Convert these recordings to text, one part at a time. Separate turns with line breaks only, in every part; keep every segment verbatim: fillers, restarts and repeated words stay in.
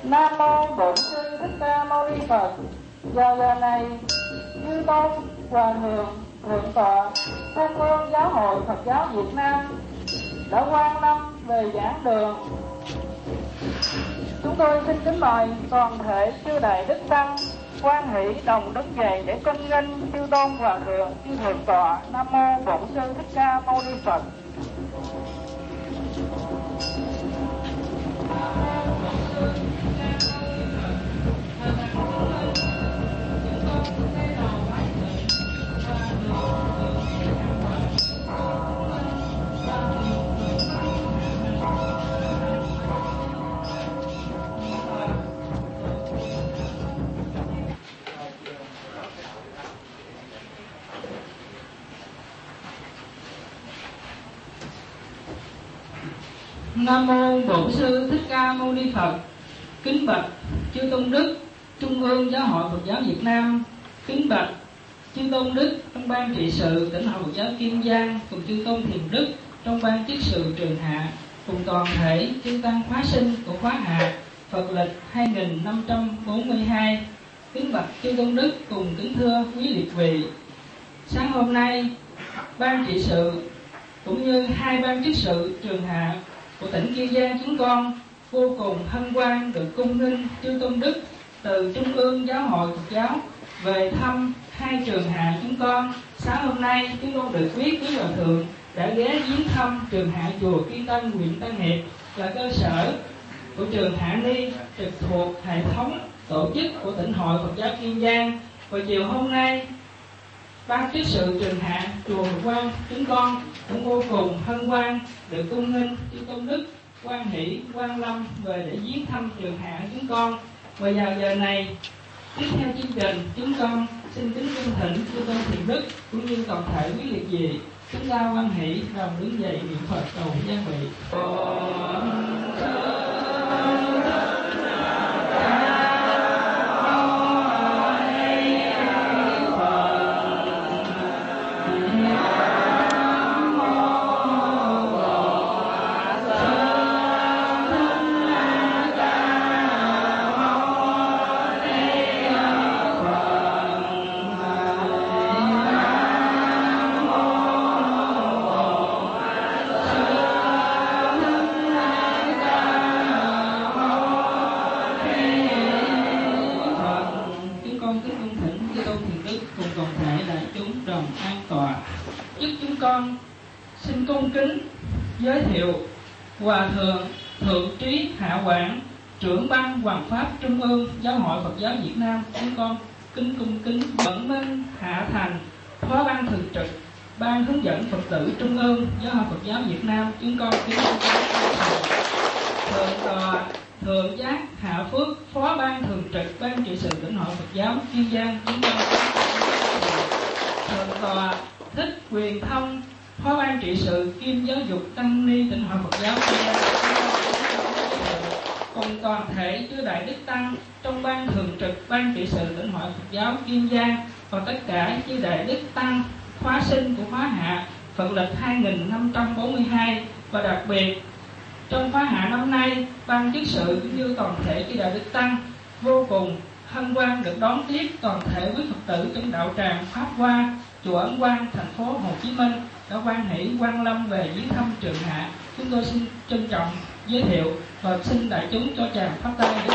Nam mô Bổn Sư Thích Ca Mâu Ni Phật. Vào giờ này, chư tôn hòa thượng thượng tọa Trung ương Giáo hội Phật giáo Việt Nam đã quan lâm về giảng đường. Chúng tôi xin kính mời toàn thể chư đại đức tăng quan hỷ đồng đứng dậy để cung nghênh chư tôn hòa thượng chư thượng tọa. Nam mô Bổn Sư Thích Ca Mâu Ni Phật.
Nam mô Bổn Sư Thích Ca Mâu Ni Phật. Kính bạch chư tôn đức Trung ương Giáo hội Phật giáo Việt Nam, kính bạch chư tôn đức trong ban trị sự tỉnh hội Phật giáo Kiên Giang, cùng chư tôn thiền đức trong ban chức sự trường hạ, cùng toàn thể chư tăng khóa sinh của khóa hạ Phật lịch hai nghìn năm trăm bốn mươi hai. Kính bạch chư tôn đức cùng kính thưa quý liệt vị. Sáng hôm nay, ban trị sự cũng như hai ban chức sự trường hạ của tỉnh Kiên Giang chúng con vô cùng hân hoan được cung nghênh chư tôn đức từ Trung ương Giáo hội Phật giáo về thăm hai trường hạ chúng con. Sáng hôm nay chúng con được biết quý hòa thượng đã ghé viếng thăm trường hạ chùa Kiên Tân, huyện Tân Hiệp, là cơ sở của trường Hạ Ni trực thuộc hệ thống tổ chức của tỉnh hội Phật giáo Kiên Giang. Và chiều hôm nay, ban chức sự trường hạ chùa Phật Quang chúng con cũng vô cùng hân hoan được cung nghênh chư tôn đức quan hỷ quan lâm về để viếng thăm trường hạ chúng con. Và vào giờ này, tiếp theo chương trình, chúng con xin kính cung thỉnh chư tôn thiền đức cũng như toàn thể quý liệt vị chúng ta quan hỷ đồng đứng dậy niệm Phật cầu gia vị. Giới thiệu Hòa thượng Thượng Trí Hạ Quảng, trưởng ban Hoàng pháp Trung ương Giáo hội Phật giáo Việt Nam chúng con kính cung kính. Bận Minh Hạ Thành, phó ban thường trực ban hướng dẫn Phật tử Trung ương Giáo hội Phật giáo Việt Nam chúng con kính cung kính. Thượng tọa Thượng Giác Hạ Phước, phó ban thường trực ban trị sự tỉnh hội Phật giáo Kiên Giang chúng con kính. Thượng tọa Thích Quyền Thông, phó ban trị sự kiêm giáo dục tăng ni tỉnh hội Phật giáo Kiên Giang, cùng toàn thể chư đại đức tăng trong ban thường trực ban trị sự tỉnh hội Phật giáo Kiên Giang và tất cả chư đại đức tăng khóa sinh của khóa hạ Phật lịch hai nghìn năm trăm bốn mươi hai. Và đặc biệt trong khóa hạ năm nay, ban chức sự cũng như toàn thể chư đại đức tăng vô cùng hân hoan được đón tiếp toàn thể quý Phật tử trong đạo tràng Pháp Hoa, chùa Ấn Quang, thành phố Hồ Chí Minh đã quan hỷ quan lâm về viếng thăm trường hạ. Chúng tôi xin trân trọng giới thiệu và xin đại chúng cho tràng pháp tay để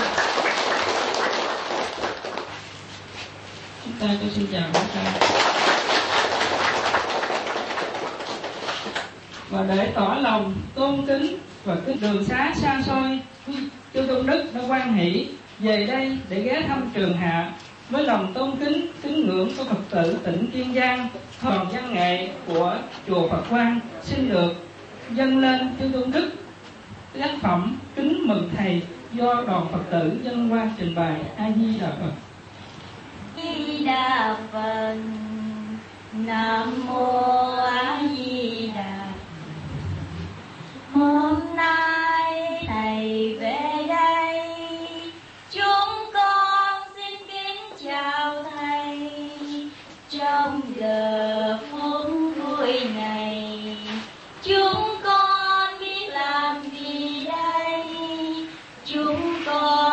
chúng ta tôi xin chào pháp tay. Và để tỏ lòng tôn kính và cái đường xá xa xôi, chư tôn đức đã quan hỷ về đây để ghé thăm trường hạ với lòng tôn kính kính ngưỡng của Phật tử tỉnh Kiên Giang. Đoàn văn nghệ của chùa Phật Quang xin được dâng lên chư tôn đức tác phẩm kính mừng thầy do đoàn Phật tử dân hoa trình bày. A Di Đà Phật.
Di Đà Phật. Nam mô A Di Đà. Hôm nay thầy về đây, chúng con xin kính chào thầy. Trong giờ phút vui này, chúng con biết làm gì đây? Chúng con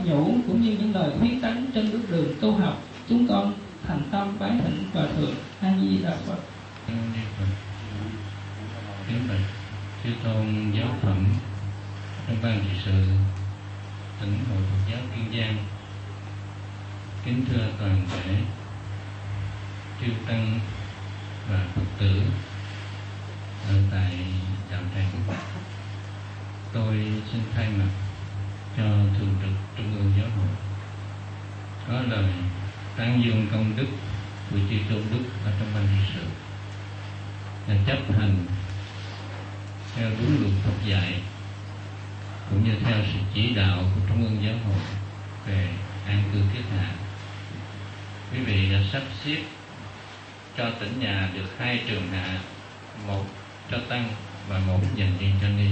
nhủ cũng như những lời khuyến tấn trên bước đường tu học, chúng con thành tâm bái thỉnh Hòa thượng A Di Đà Phật.
Kính bạch chư tôn giáo phẩm trong ban trị sự tỉnh hội Phật giáo Kiên Giang, kính thưa toàn thể chư tăng và Phật tử ở tại đạo tràng. Tôi xin thay mặt cho thường trực Trung ương Giáo hội có lời tán dương công đức của chư tôn đức ở trong ban trị sự là chấp hành theo đúng luật Phật dạy cũng như theo sự chỉ đạo của Trung ương Giáo hội về an cư thiết hạ. Quý vị đã sắp xếp cho tỉnh nhà được hai trường hạ, một cho tăng và một dành riêng cho ni.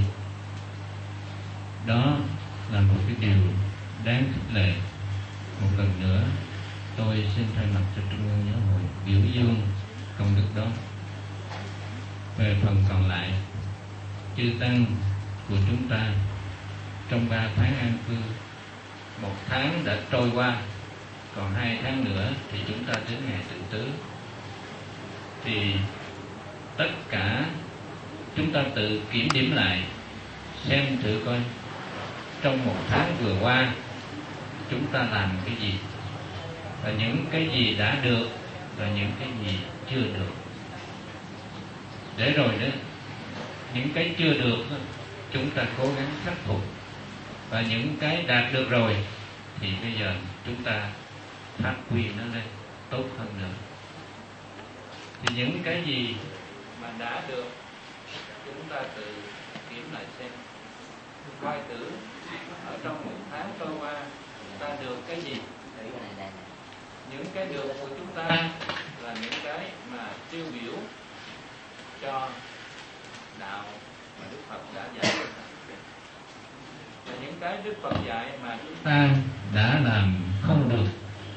Đó là một cái điều đáng khích lệ. Một lần nữa tôi xin thay mặt cho Trung ương Giáo hội biểu dương công đức đó. Về phần còn lại, chư tăng của chúng ta trong ba tháng an cư, một tháng đã trôi qua, còn hai tháng nữa thì chúng ta đến ngày tự tứ. Thì tất cả chúng ta tự kiểm điểm lại, xem thử coi trong một tháng vừa qua chúng ta làm cái gì, và những cái gì đã được và những cái gì chưa được. Để rồi đó, những cái chưa được chúng ta cố gắng khắc phục, và những cái đạt được rồi thì bây giờ chúng ta phát huy nó lên tốt hơn nữa. Thì những cái gì mà đã được chúng ta tự kiểm lại xem, coi thử ở trong một tháng trôi qua chúng ta được cái gì. Những cái được của chúng ta là những cái mà tiêu biểu cho đạo mà Đức Phật đã dạy, và những cái Đức Phật dạy mà chúng ta đã làm không được,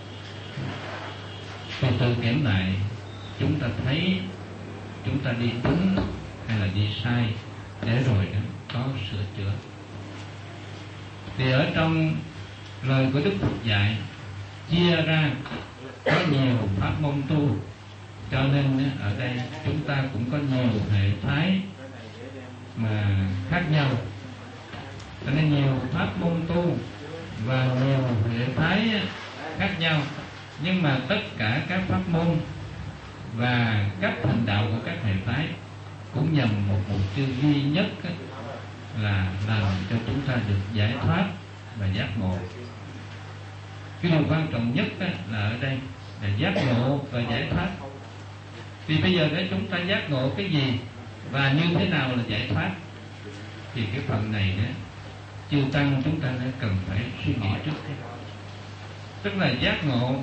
từ từ kiểm lại, chúng ta thấy chúng ta đi đúng hay là đi sai, để rồi đó có sửa chữa. Thì ở trong lời của Đức Phật dạy chia ra có nhiều pháp môn tu, cho nên ở đây chúng ta cũng có nhiều hệ phái mà khác nhau, cho nên nhiều pháp môn tu và nhiều hệ phái khác nhau. Nhưng mà tất cả các pháp môn và cách hành đạo của các hệ phái cũng nhằm một mục tiêu duy nhất, là làm cho chúng ta được giải thoát và giác ngộ. Cái điều quan trọng nhất là ở đây là giác ngộ và giải thoát. Thì bây giờ nếu chúng ta giác ngộ cái gì và như thế nào là giải thoát, thì cái phần này đó, chư tăng chúng ta đã cần phải suy nghĩ trước. Tức là giác ngộ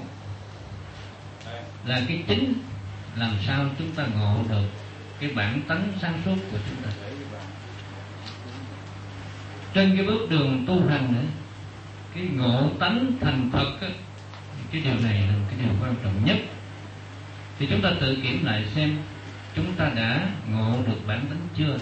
là cái chính, làm sao chúng ta ngộ được cái bản tánh sáng suốt của chúng ta. Trên cái bước đường tu hành nữa, cái ngộ tánh thành Phật á, cái điều này là cái điều quan trọng nhất. Thì chúng ta tự kiểm lại xem chúng ta đã ngộ được bản tánh chưa.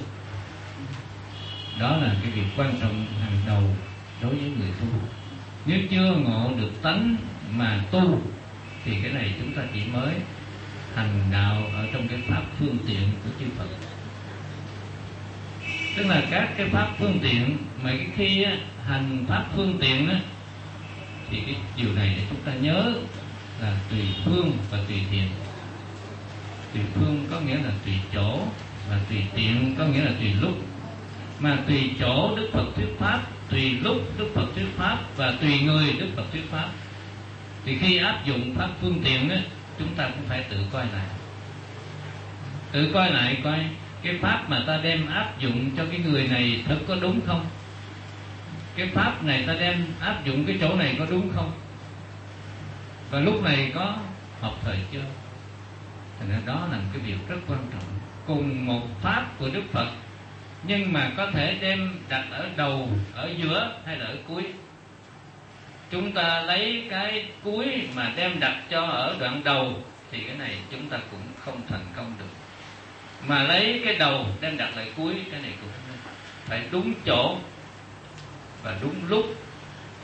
Đó là cái việc quan trọng hàng đầu đối với người tu. Nếu chưa ngộ được tánh mà tu thì cái này chúng ta chỉ mới hành đạo ở trong cái pháp phương tiện của chư Phật. Tức là các cái pháp phương tiện mà cái khi á, hành pháp phương tiện á, thì cái điều này để chúng ta nhớ là tùy phương và tùy tiện. Tùy phương có nghĩa là tùy chỗ, và tùy tiện có nghĩa là tùy lúc. Mà tùy chỗ Đức Phật thuyết pháp, tùy lúc Đức Phật thuyết pháp, và tùy người Đức Phật thuyết pháp. Thì khi áp dụng pháp phương tiện á, chúng ta cũng phải tự coi lại. Tự coi lại coi cái pháp mà ta đem áp dụng cho cái người này thật có đúng không? Cái pháp này ta đem áp dụng cái chỗ này có đúng không? Và lúc này có hợp thời chưa? Thành ra đó là một cái việc rất quan trọng. Cùng một pháp của Đức Phật, nhưng mà có thể đem đặt ở đầu, ở giữa hay là ở cuối. Chúng ta lấy cái cuối mà đem đặt cho ở đoạn đầu thì cái này chúng ta cũng không thành công được. Mà lấy cái đầu đem đặt lại cuối, cái này cũng phải đúng chỗ và đúng lúc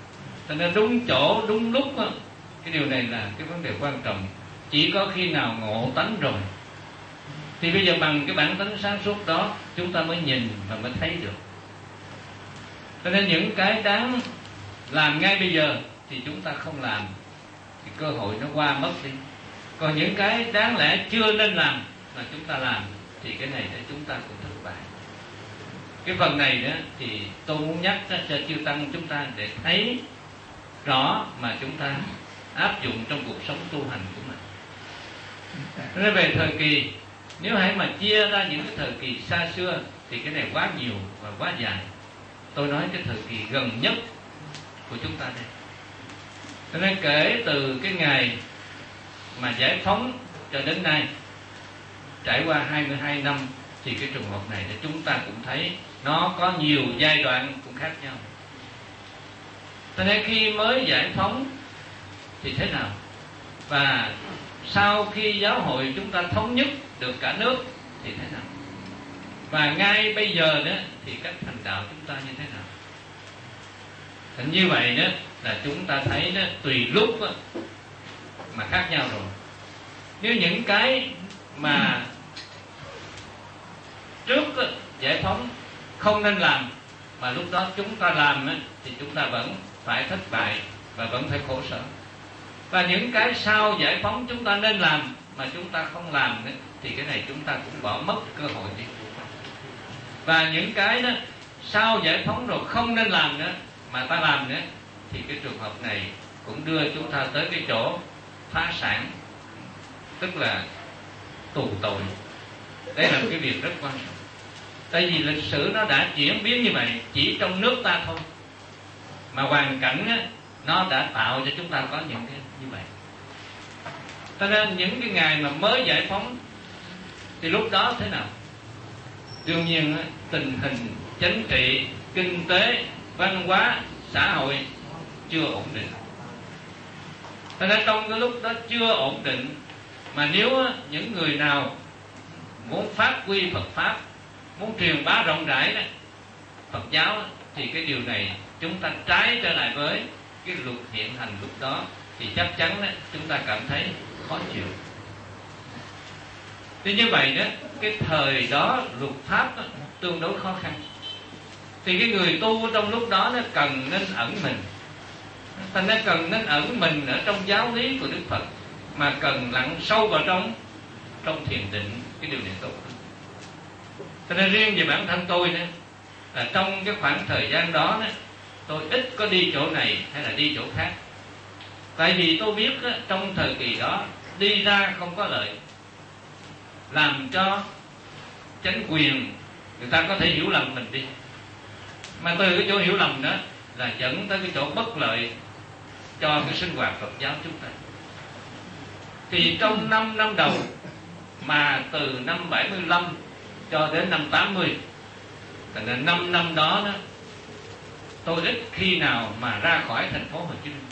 Cho nên đúng chỗ, đúng lúc đó, cái điều này là cái vấn đề quan trọng. Chỉ có khi nào ngộ tánh rồi thì bây giờ bằng cái bản tính sáng suốt đó chúng ta mới nhìn và mới thấy được. Cho nên những cái đáng làm ngay bây giờ thì chúng ta không làm, thì cơ hội nó qua mất đi. Còn những cái đáng lẽ chưa nên làm mà chúng ta làm thì cái này để chúng ta cũng thất bại. Cái phần này đó thì tôi muốn nhắc cho chư tăng chúng ta để thấy rõ mà chúng ta áp dụng trong cuộc sống tu hành của mình. Nên về thời kỳ, nếu hãy mà chia ra những cái thời kỳ xa xưa thì cái này quá nhiều và quá dài. Tôi nói cái thời kỳ gần nhất của chúng ta đây. Cho nên kể từ cái ngày mà giải phóng cho đến nay, trải qua hai mươi hai năm, thì cái trường hợp này để chúng ta cũng thấy nó có nhiều giai đoạn cũng khác nhau. Cho nên khi mới giải phóng thì thế nào? Và sau khi giáo hội chúng ta thống nhất được cả nước thì thế nào? Và ngay bây giờ đó thì cách thành đạo chúng ta như thế nào? Thì như vậy đó là chúng ta thấy đó, tùy lúc đó, mà khác nhau rồi. Nếu những cái mà trước đó, giải phóng không nên làm mà lúc đó chúng ta làm đó, thì chúng ta vẫn phải thất bại và vẫn phải khổ sở. Và những cái sau giải phóng chúng ta nên làm mà chúng ta không làm đó, thì cái này chúng ta cũng bỏ mất cơ hội đi. Và những cái đó sau giải phóng rồi không nên làm nữa mà ta làm nữa thì cái trường hợp này cũng đưa chúng ta tới cái chỗ phá sản, tức là tù tội. Đây là một cái việc rất quan trọng. Tại vì lịch sử nó đã chuyển biến như vậy chỉ trong nước ta thôi, mà hoàn cảnh á, nó đã tạo cho chúng ta có những cái như vậy. Cho nên những cái ngày mà mới giải phóng thì lúc đó thế nào? Đương nhiên á, tình hình chính trị, kinh tế, văn hóa, xã hội chưa ổn định. Cho nên trong cái lúc đó chưa ổn định, mà nếu á, những người nào muốn phát huy Phật Pháp, muốn truyền bá rộng rãi đó, Phật giáo đó, thì cái điều này chúng ta trái trở lại với cái luật hiện hành lúc đó thì chắc chắn đó, chúng ta cảm thấy khó chịu. Thì như vậy đó, cái thời đó luật pháp đó, tương đối khó khăn. Thì cái người tu trong lúc đó nó cần nên ẩn mình. Thành ra cần nên ẩn mình ở trong giáo lý của Đức Phật, mà cần lặn sâu vào trong trong thiền định, cái điều này tốt hơn. Cho nên riêng về bản thân tôi nữa, là trong cái khoảng thời gian đó, đó tôi ít có đi chỗ này hay là đi chỗ khác. Tại vì tôi biết đó, trong thời kỳ đó đi ra không có lợi, làm cho chính quyền người ta có thể hiểu lầm mình đi. Mà từ cái chỗ hiểu lầm đó là dẫn tới cái chỗ bất lợi cho cái sinh hoạt Phật giáo chúng ta. Thì trong năm năm đầu, mà từ năm bảy mươi lăm cho đến năm tám mươi, là năm năm đó, đó tôi ít khi nào mà ra khỏi thành phố Hồ Chí Minh.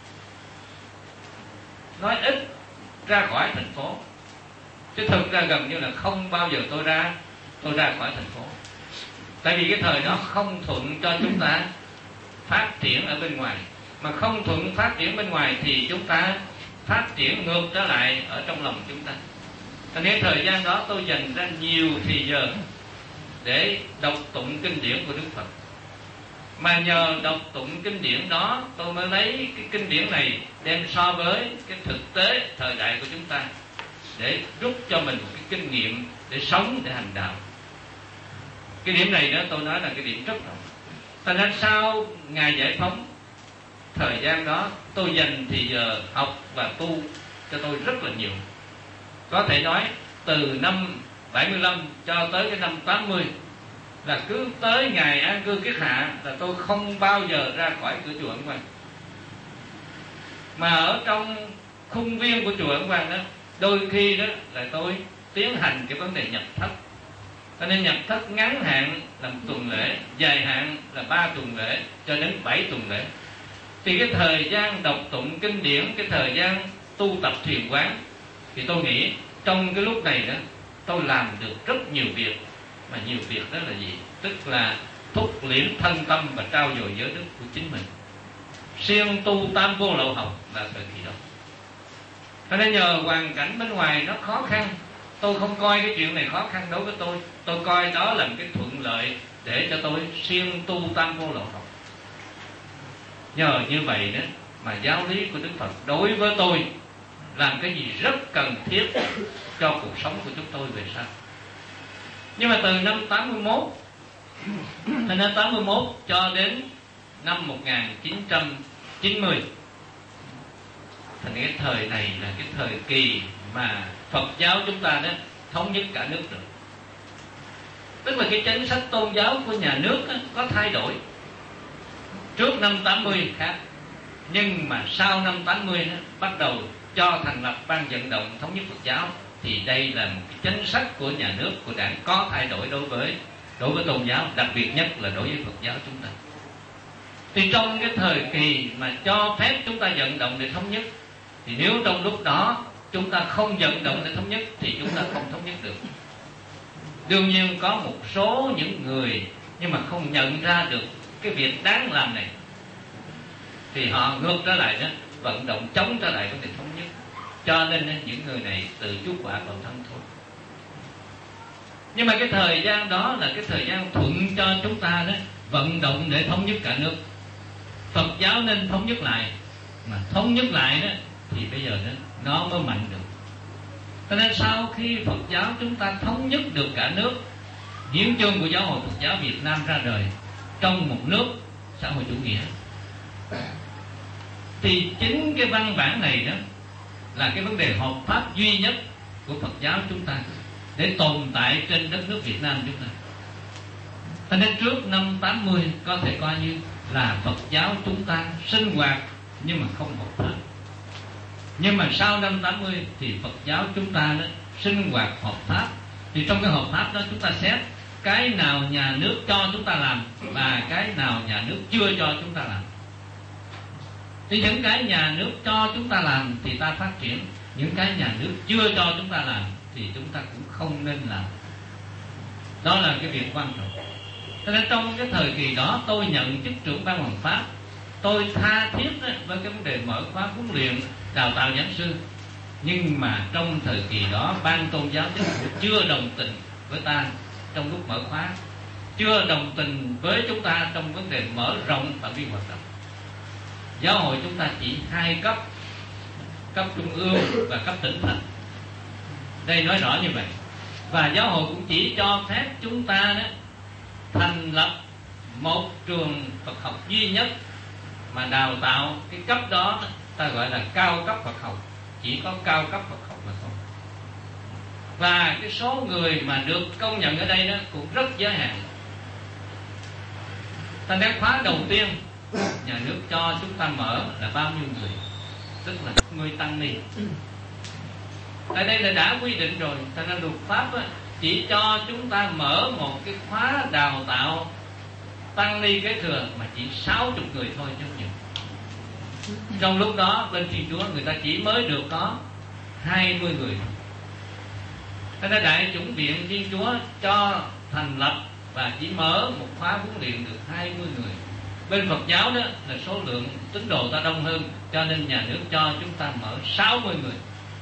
Nói ít ra khỏi thành phố, chứ thực ra gần như là không bao giờ tôi ra tôi ra khỏi thành phố. Tại vì cái thời đó không thuận cho chúng ta phát triển ở bên ngoài, mà không thuận phát triển bên ngoài thì chúng ta phát triển ngược trở lại ở trong lòng chúng ta. Cho nên thời gian đó tôi dành ra nhiều thì giờ để đọc tụng kinh điển của Đức Phật. Mà nhờ đọc tụng kinh điển đó, tôi mới lấy cái kinh điển này đem so với cái thực tế thời đại của chúng ta, để rút cho mình một cái kinh nghiệm để sống, để hành đạo. Cái điểm này đó tôi nói là cái điểm rất rộng. Thành ra sau ngày giải phóng, thời gian đó tôi dành thì giờ học và tu cho tôi rất là nhiều. Có thể nói từ năm bảy mươi lăm cho tới cái năm tám mươi, là cứ tới ngày an cư kiết hạ là tôi không bao giờ ra khỏi cửa chùa Ấn Quang. Mà ở trong khung viên của chùa Ấn Quang đó, đôi khi đó là tôi tiến hành cái vấn đề nhập thất. Cho nên nhập thất ngắn hạn là một tuần lễ, dài hạn là ba tuần lễ cho đến bảy tuần lễ. Thì cái thời gian đọc tụng kinh điển, cái thời gian tu tập thiền quán, thì tôi nghĩ trong cái lúc này đó tôi làm được rất nhiều việc. Mà nhiều việc đó là gì? Tức là thúc liễm thân tâm và trao dồi giới đức của chính mình. siêng tu tam vô lậu học là thời kỳ đó. Cho nên nhờ hoàn cảnh bên ngoài nó khó khăn, tôi không coi cái chuyện này khó khăn đối với tôi, tôi coi đó là một cái thuận lợi để cho tôi siêng tu tam vô lậu học. Nhờ như vậy đó mà giáo lý của Đức Phật đối với tôi làm cái gì rất cần thiết cho cuộc sống của chúng tôi về sau. Nhưng mà từ năm tám mươi mốt, từ năm tám mươi mốt cho đến năm một nghìn chín trăm chín mươi, thành cái thời này là cái thời kỳ mà Phật giáo chúng ta đó thống nhất cả nước rồi. Tức là cái chính sách tôn giáo của nhà nước đó, có thay đổi. Trước năm tám mươi khác, nhưng mà sau năm tám mươi đó, bắt đầu cho thành lập ban vận động thống nhất Phật giáo, thì đây là một cái chính sách của nhà nước, của đảng có thay đổi đối với đối với tôn giáo, đặc biệt nhất là đối với Phật giáo chúng ta. Thì trong cái thời kỳ mà cho phép chúng ta vận động để thống nhất, thì nếu trong lúc đó chúng ta không vận động để thống nhất thì chúng ta không thống nhất được. Đương nhiên có một số những người nhưng mà không nhận ra được cái việc đáng làm này, thì họ ngược trở lại đó, vận động chống trở lại vấn đề thống nhất. Cho nên những người này tự chuốc quả vào thân thôi. Nhưng mà cái thời gian đó là cái thời gian thuận cho chúng ta đó vận động để thống nhất cả nước. Phật giáo nên thống nhất lại, mà thống nhất lại đó thì bây giờ đó, nó mới mạnh được. Cho nên sau khi Phật giáo chúng ta thống nhất được cả nước, hiến chương của Giáo hội Phật giáo Việt Nam ra đời trong một nước xã hội chủ nghĩa, thì chính cái văn bản này đó là cái vấn đề hợp pháp duy nhất của Phật giáo chúng ta để tồn tại trên đất nước Việt Nam chúng ta. Cho nên trước năm tám mươi có thể coi như là Phật giáo chúng ta sinh hoạt nhưng mà không hợp pháp. Nhưng mà sau năm tám mươi thì Phật giáo chúng ta đó sinh hoạt hợp pháp. Thì trong cái hợp pháp đó chúng ta xét cái nào nhà nước cho chúng ta làm và cái nào nhà nước chưa cho chúng ta làm. Thì những cái nhà nước cho chúng ta làm thì ta phát triển, những cái nhà nước chưa cho chúng ta làm thì chúng ta cũng không nên làm. Đó là cái việc quan trọng. Cho nên trong cái thời kỳ đó tôi nhận chức trưởng ban hoàng pháp, tôi tha thiết với cái vấn đề mở khóa huấn luyện đào tạo giảng sư. Nhưng mà trong thời kỳ đó ban tôn giáo chính phủ chưa đồng tình với ta trong lúc mở khóa, chưa đồng tình với chúng ta trong vấn đề mở rộng phạm vi hoạt động. Giáo hội chúng ta chỉ hai cấp, cấp trung ương và cấp tỉnh thành. Đây nói rõ như vậy. Và giáo hội cũng chỉ cho phép chúng ta đó thành lập một trường Phật học duy nhất mà đào tạo cái cấp đó ta gọi là cao cấp Phật học, chỉ có cao cấp Phật học mà thôi. Và cái số người mà được công nhận ở đây đó cũng rất giới hạn. Ta đến khóa đầu tiên nhà nước cho chúng ta mở là bao nhiêu người, tức là người tăng ni. Tại đây là đã quy định rồi, cho nên luật pháp á, chỉ cho chúng ta mở một cái khóa đào tạo tăng ni kế thừa mà chỉ sáu mươi người thôi chứ không nhiều. Trong lúc đó bên Thiên Chúa người ta chỉ mới được có hai mươi người. Cho nên Đại Chủng Viện Thiên Chúa cho thành lập và chỉ mở một khóa huấn luyện được hai mươi người. Bên Phật giáo đó là số lượng tín đồ ta đông hơn, cho nên nhà nước cho chúng ta mở sáu mươi người.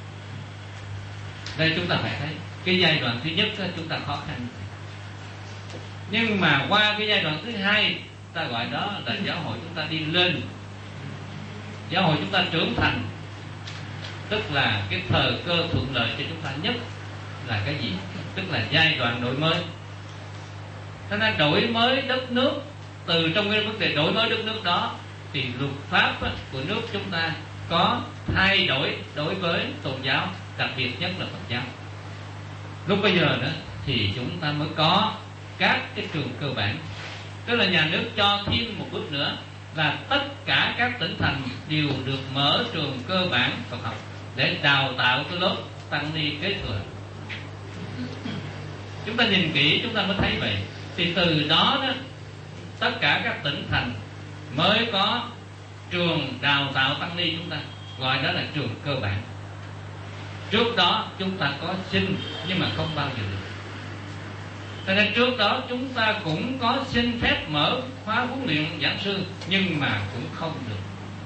Đây chúng ta phải thấy cái giai đoạn thứ nhất đó, chúng ta khó khăn. Nhưng mà qua cái giai đoạn thứ hai, ta gọi đó là giáo hội chúng ta đi lên, giáo hội chúng ta trưởng thành. Tức là cái thời cơ thuận lợi cho chúng ta nhất là cái gì? Tức là giai đoạn đổi mới. Cho nên đổi mới đất nước, từ trong cái vấn đề đổi mới đất nước đó thì luật pháp của nước chúng ta có thay đổi đối với tôn giáo, đặc biệt nhất là Phật giáo. Lúc bây giờ đó thì chúng ta mới có các cái trường cơ bản. Tức là nhà nước cho thêm một bước nữa là tất cả các tỉnh thành đều được mở trường cơ bản Phật học để đào tạo cái lớp tăng ni kế thừa. Chúng ta nhìn kỹ chúng ta mới thấy vậy. Thì từ đó đó tất cả các tỉnh thành mới có trường đào tạo tăng ni, chúng ta gọi đó là trường cơ bản. Trước đó chúng ta có xin nhưng mà không bao giờ được. Cho nên trước đó chúng ta cũng có xin phép mở khóa huấn luyện giảng sư nhưng mà cũng không được.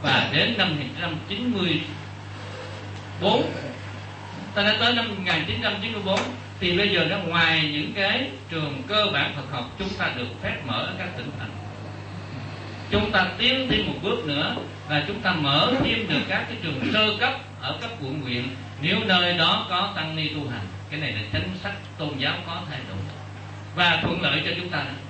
Và đến năm một nghìn chín trăm chín mươi tư, ta đã tới năm một nghìn chín trăm chín mươi tư, thì bây giờ nó ngoài những cái trường cơ bản Phật học, chúng ta được phép mở ở các tỉnh thành. Chúng ta tiến thêm một bước nữa là chúng ta mở thêm được các cái trường sơ cấp ở cấp quận huyện, nếu nơi đó có tăng ni tu hành. Cái này là chính sách tôn giáo có thay đổi và thuận lợi cho chúng ta nữa.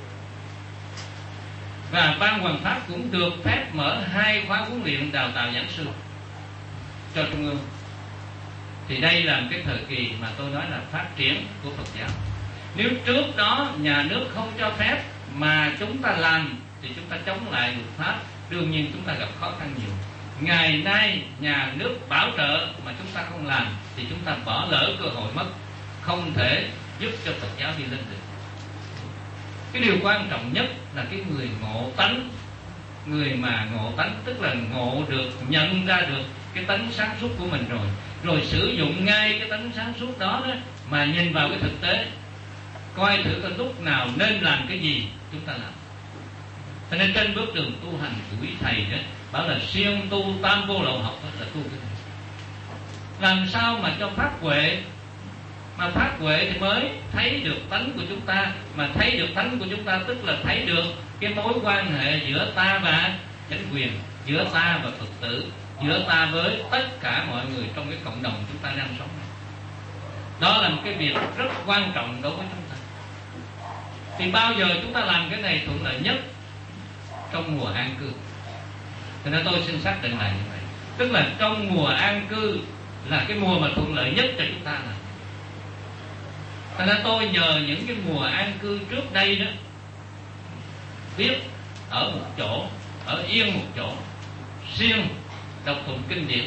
Và Ban Hoằng Pháp cũng được phép mở hai khóa huấn luyện đào tạo giảng sư cho trung ương. Thì đây là một cái thời kỳ mà tôi nói là phát triển của Phật giáo. Nếu trước đó nhà nước không cho phép mà chúng ta làm thì chúng ta chống lại luật pháp, đương nhiên chúng ta gặp khó khăn nhiều. Ngày nay nhà nước bảo trợ mà chúng ta không làm thì chúng ta bỏ lỡ cơ hội mất, không thể giúp cho Phật giáo đi lên được. Cái điều quan trọng nhất là cái người ngộ tánh. Người mà ngộ tánh tức là ngộ được, nhận ra được cái tánh sáng suốt của mình rồi, rồi sử dụng ngay cái tánh sáng suốt đó, đó mà nhìn vào cái thực tế, coi thử cái lúc nào nên làm cái gì chúng ta làm. Cho nên trên bước đường tu hành của quý thầy đó bảo là siêng tu tam vô lậu học, đó là tu cái này. Làm sao mà cho phát huệ, mà phát huệ thì mới thấy được tánh của chúng ta. Mà thấy được tánh của chúng ta tức là thấy được cái mối quan hệ giữa ta và chánh quyền, giữa ta và Phật tử, giữa ta với tất cả mọi người trong cái cộng đồng chúng ta đang sống này. Đó là một cái việc rất quan trọng đối với chúng ta. Thì bao giờ chúng ta làm cái này thuận lợi nhất? Trong mùa an cư. Cho nên tôi xin xác định lại như vậy. Tức là trong mùa an cư là cái mùa mà thuận lợi nhất cho chúng ta là. Cho nên tôi nhờ những cái mùa an cư trước đây đó, biết ở một chỗ, ở yên một chỗ, siêng đọc tụng kinh điển,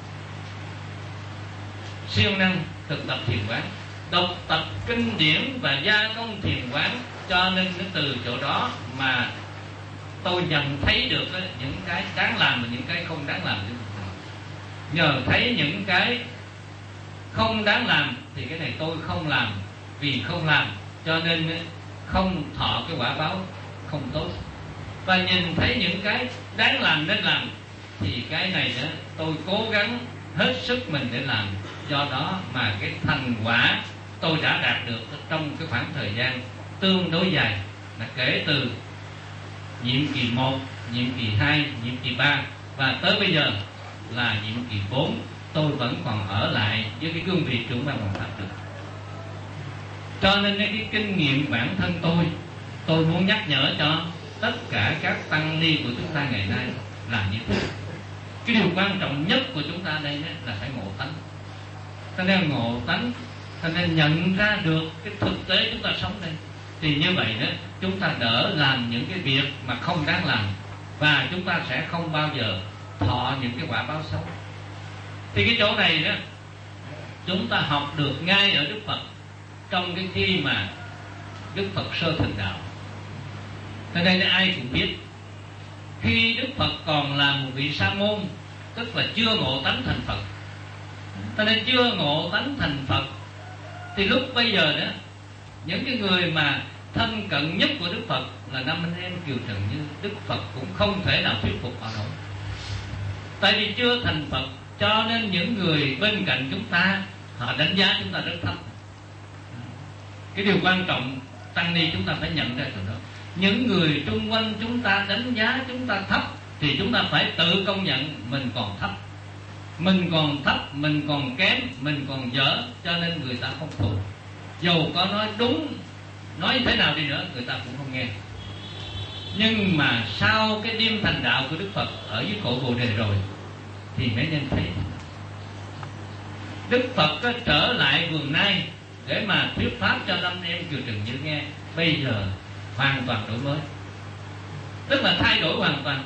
siêng năng thực tập thiền quán, đọc tập kinh điển và gia công thiền quán. Cho nên từ chỗ đó mà tôi nhận thấy được những cái đáng làm và những cái không đáng làm. Nhờ thấy những cái không đáng làm thì cái này tôi không làm, vì không làm cho nên không thọ cái quả báo không tốt. Và nhìn thấy những cái đáng làm nên làm thì cái này đó tôi cố gắng hết sức mình để làm. Do đó mà cái thành quả tôi đã đạt được trong cái khoảng thời gian tương đối dài, là kể từ nhiệm kỳ một, nhiệm kỳ hai, nhiệm kỳ ba và tới bây giờ là nhiệm kỳ bốn, tôi vẫn còn ở lại với cái cương vị trưởng ban Hoằng Pháp được. Cho nên cái kinh nghiệm bản thân tôi, tôi muốn nhắc nhở cho tất cả các tăng ni của chúng ta ngày nay là như thế. Cái điều quan trọng nhất của chúng ta đây là phải ngộ tánh. Cho nên ngộ tánh, cho nên nhận ra được cái thực tế chúng ta sống đây. Thì như vậy đó, chúng ta đỡ làm những cái việc mà không đáng làm, và chúng ta sẽ không bao giờ thọ những cái quả báo xấu. Thì cái chỗ này đó, chúng ta học được ngay ở Đức Phật trong cái khi mà Đức Phật sơ thành đạo. Ở đây ai cũng biết, khi Đức Phật còn là một vị sa môn, tức là chưa ngộ tánh thành Phật. Cho nên chưa ngộ tánh thành Phật thì lúc bây giờ đó, những cái người mà thân cận nhất của Đức Phật là năm anh em Kiều Trần Như, Đức Phật cũng không thể nào thuyết phục họ nổi. Tại vì chưa thành Phật, cho nên những người bên cạnh chúng ta họ đánh giá chúng ta rất thấp. Cái điều quan trọng tăng ni chúng ta phải nhận ra điều đó. Những người xung quanh chúng ta đánh giá chúng ta thấp thì chúng ta phải tự công nhận mình còn thấp. Mình còn thấp, mình còn kém, mình còn dở, cho nên người ta không phục. Dù có nói đúng, nói thế nào đi nữa, người ta cũng không nghe. Nhưng mà sau cái đêm thành đạo của Đức Phật ở dưới cội Bồ Đề rồi thì mấy nhân thấy Đức Phật có trở lại vườn Nai để mà thuyết pháp cho năm em Kiều Trần Như nghe. Bây giờ hoàn toàn đổi mới, tức là thay đổi hoàn toàn.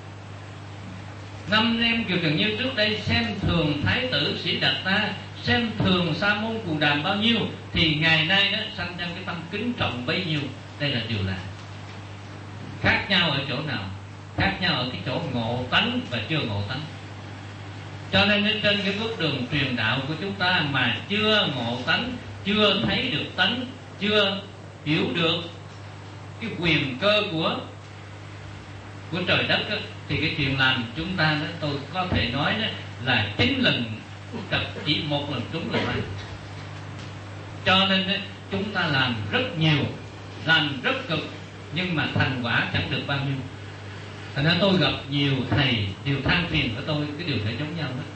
Năm em Kiều Trần Như trước đây xem thường Thái tử Sĩ Đạt Ta, xem thường Sa môn Cù Đàm bao nhiêu, thì ngày nay đó sanh ra cái tâm kính trọng bấy nhiêu. Đây là điều lạ. Khác nhau ở chỗ nào? Khác nhau ở cái chỗ ngộ tánh và chưa ngộ tánh. Cho nên trên cái bước đường truyền đạo của chúng ta mà chưa ngộ tánh, chưa thấy được tánh, chưa hiểu được cái quyền cơ của của trời đất đó, thì cái chuyện làm chúng ta đó, tôi có thể nói đó, là chín lần gặp chỉ một lần trúng là may. Cho nên đó, chúng ta làm rất nhiều, làm rất cực, nhưng mà thành quả chẳng được bao nhiêu. Thành ra tôi gặp nhiều thầy đều than phiền của tôi cái điều này giống nhau đó.